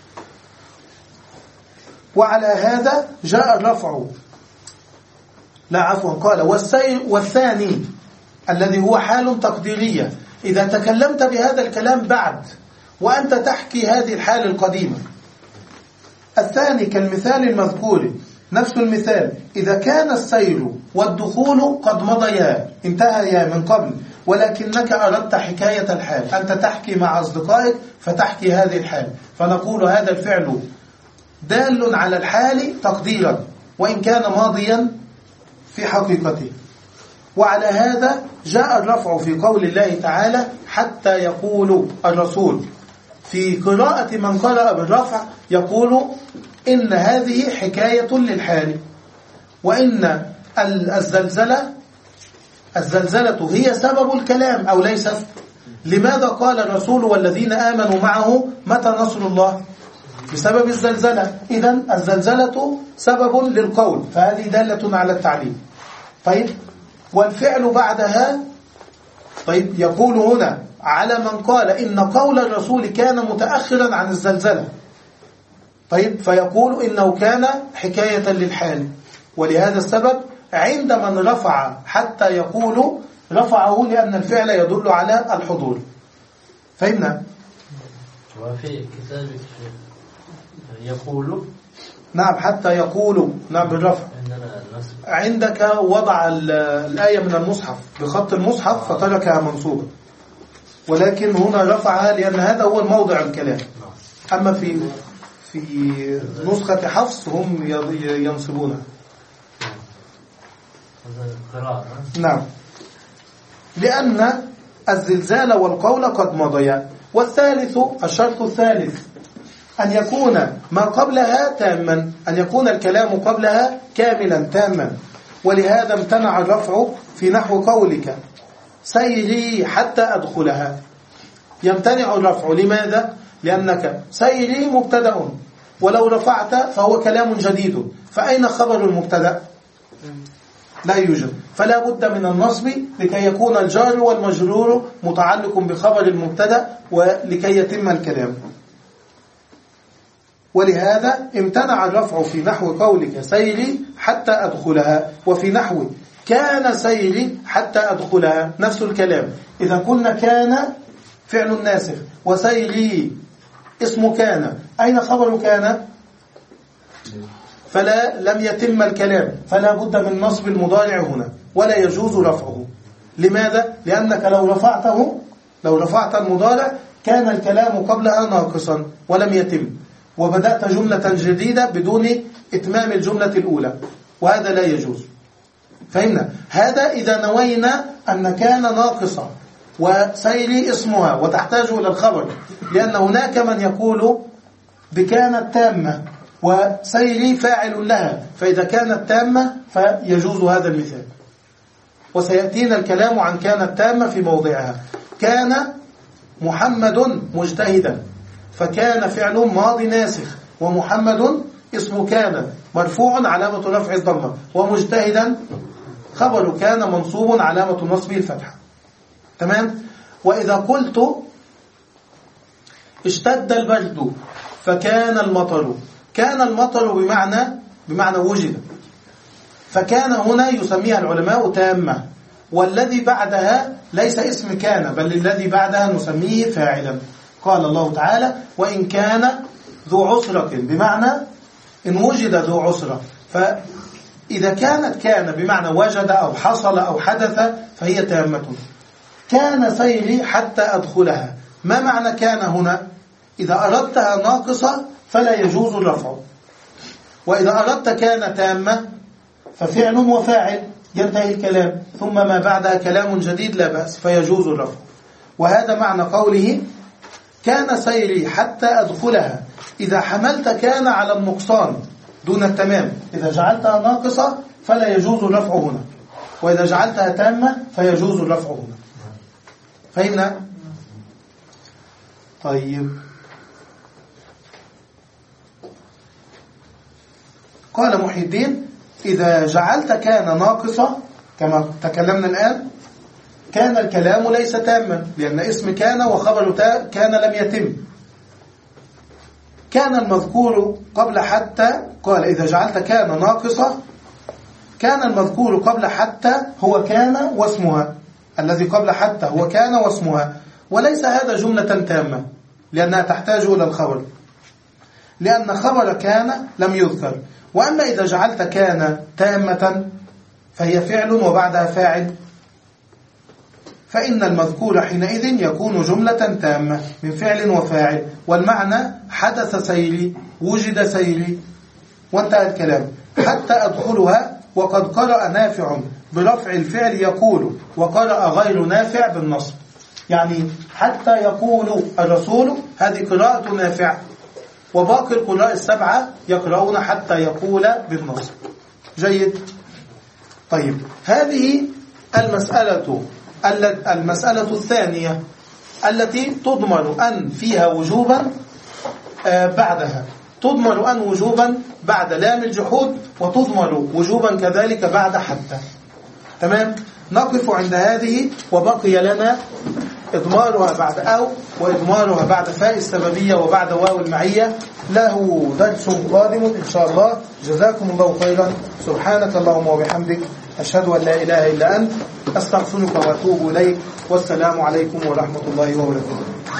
وعلى هذا جاء الرفع، لا عفوا، قال والثاني الذي هو حال تقديرية، إذا تكلمت بهذا الكلام بعد وأنت تحكي هذه الحال القديمة. الثاني كالمثال المذكور، نفس المثال، إذا كان السير والدخول قد مضيا، انتهيا من قبل، ولكنك أردت حكاية الحال، أنت تحكي مع أصدقائك فتحكي هذه الحال، فنقول هذا الفعل دال على الحال تقديرا وإن كان ماضيا في حقيقته. وعلى هذا جاء الرفع في قول الله تعالى حتى يقول الرسول. في قراءة من قرأ بالرفع يقول إن هذه حكاية للحال، وإن الزلزلة الزلزلة هي سبب الكلام أو ليست؟ لماذا قال الرسول والذين آمنوا معه متى نصر الله؟ بسبب الزلزلة. إذن الزلزلة سبب للقول، فهذه دالة على التعليل. طيب والفعل بعدها، طيب يقول هنا على من قال إن قول الرسول كان متأخرا عن الزلزلة، طيب فيقول إنه كان حكاية للحال، ولهذا السبب عند من رفع حتى يقول رفعه لأن الفعل يدل على الحضور. فهمنا؟ وفي كتاب يقول نعم حتى يقول، نعم بالرفع. عندك وضع الآية من المصحف بخط المصحف فتركها منصوبة، ولكن هنا رفعها لأن هذا هو الموضع الكلام. أما في في نسخة حفص هم ينصبونها. نعم لأن الزلزال والقول قد مضيا. والثالث الشرط الثالث أن يكون ما قبلها تاما، أن يكون الكلام قبلها كاملا تاما. ولهذا امتنع الرفع في نحو قولك سيري حتى أدخلها. يمتنع الرفع لماذا؟ لأنك سيري مبتدأ، ولو رفعت فهو كلام جديد، فأين خبر المبتدأ؟ لا يوجد، فلا بد من النصب لكي يكون الجار والمجرور متعلق بخبر المبتدأ ولكي يتم الكلام. ولهذا امتنع الرفع في نحو قولك سيري حتى أدخلها، وفي نحو كان سيري حتى أدخلها نفس الكلام. إذا قلنا كان فعل ناسخ وسيري اسم كان، أين خبر كان؟ فلا لم يتم الكلام، فلا بد من نصب المضارع هنا ولا يجوز رفعه. لماذا؟ لأنك لو رفعته لو رفعت المضارع كان الكلام قبلها ناقصا ولم يتم، وبدأت جملة جديدة بدون إتمام الجملة الأولى، وهذا لا يجوز. فهمنا؟ هذا إذا نوينا أن كان ناقصة وسيري اسمها وتحتاج إلى الخبر، لأن هناك من يقول بكانت تامة وسيري فاعل لها، فإذا كانت تامة فيجوز هذا المثال. وسيأتينا الكلام عن كانت تامة في موضعها. كان محمد مجتهدا، فكان فعل ماضي ناسخ، ومحمد اسم كان مرفوع علامة رفع الضمة، ومجتهدا خبر كان منصوب علامة نصبه الفتحة. تمام؟ وإذا قلت اشتد البرد فكان المطر، كان المطر بمعنى بمعنى وجد، فكان هنا يسميها العلماء تامة، والذي بعدها ليس اسم كان بل الذي بعدها نسميه فاعلا. قال الله تعالى وإن كان ذو عسرة، بمعنى إن وجد ذو عسرة، فإذا كانت كان بمعنى وجد أو حصل أو حدث فهي تامة. كان سيري حتى أدخلها، ما معنى كان هنا؟ إذا أردتها ناقصة فلا يجوز الرفع، وإذا أردت كان تامة ففعل وفاعل ينتهي الكلام، ثم ما بعدها كلام جديد لا بأس فيجوز الرفع. وهذا معنى قوله كان سيري حتى أدخلها. إذا حملت كان على النقصان دون التمام، إذا جعلتها ناقصة فلا يجوز الرفع هنا، وإذا جعلتها تامة فيجوز الرفع هنا. فهمنا؟ طيب قال محي الدين إذا جعلت كان ناقصة كما تكلمنا الآن كان الكلام ليس تاما، لأن اسم كان وخبر كان لم يتم. كان المذكور قبل حتى، قال إذا جعلت كان ناقصة كان المذكور قبل حتى هو كان واسمها، الذي قبل حتى هو كان واسمها، وليس هذا جملة تامة لأنها تحتاج إلى الخبر، لأن خبر كان لم يذكر. وأما إذا جعلت كان تامة فهي فعل وبعدها فاعل، فإن المذكور حينئذ يكون جملة تامة من فعل وفاعل، والمعنى حدث سيري وجد سيري وانتهى الكلام. حتى أدخلها، وقد قرأ نافع برفع الفعل يقول، وقرأ غير نافع بالنصب، يعني حتى يقول الرسول هذه قراءة نافع، وباقي القراء السبعة يقرؤون حتى يقول بالنصب. جيد. طيب هذه المسألة المسألة الثانية التي تضمن أن فيها وجوبا بعدها، تضمر أن وجوبا بعد لام الجحود، وتضمر وجوبا كذلك بعد حتى. تمام. نقف عند هذه، وبقي لنا إضمارها بعد أو، وإضمارها بعد فاء السببية وبعد واو المعية. له درس قادم إن شاء الله. جزاكم الله خيرا. سبحانك اللهم وبحمدك، أشهد أن لا إله إلا أنت، أستغفرك وأتوب إليك. والسلام عليكم ورحمة الله وبركاته.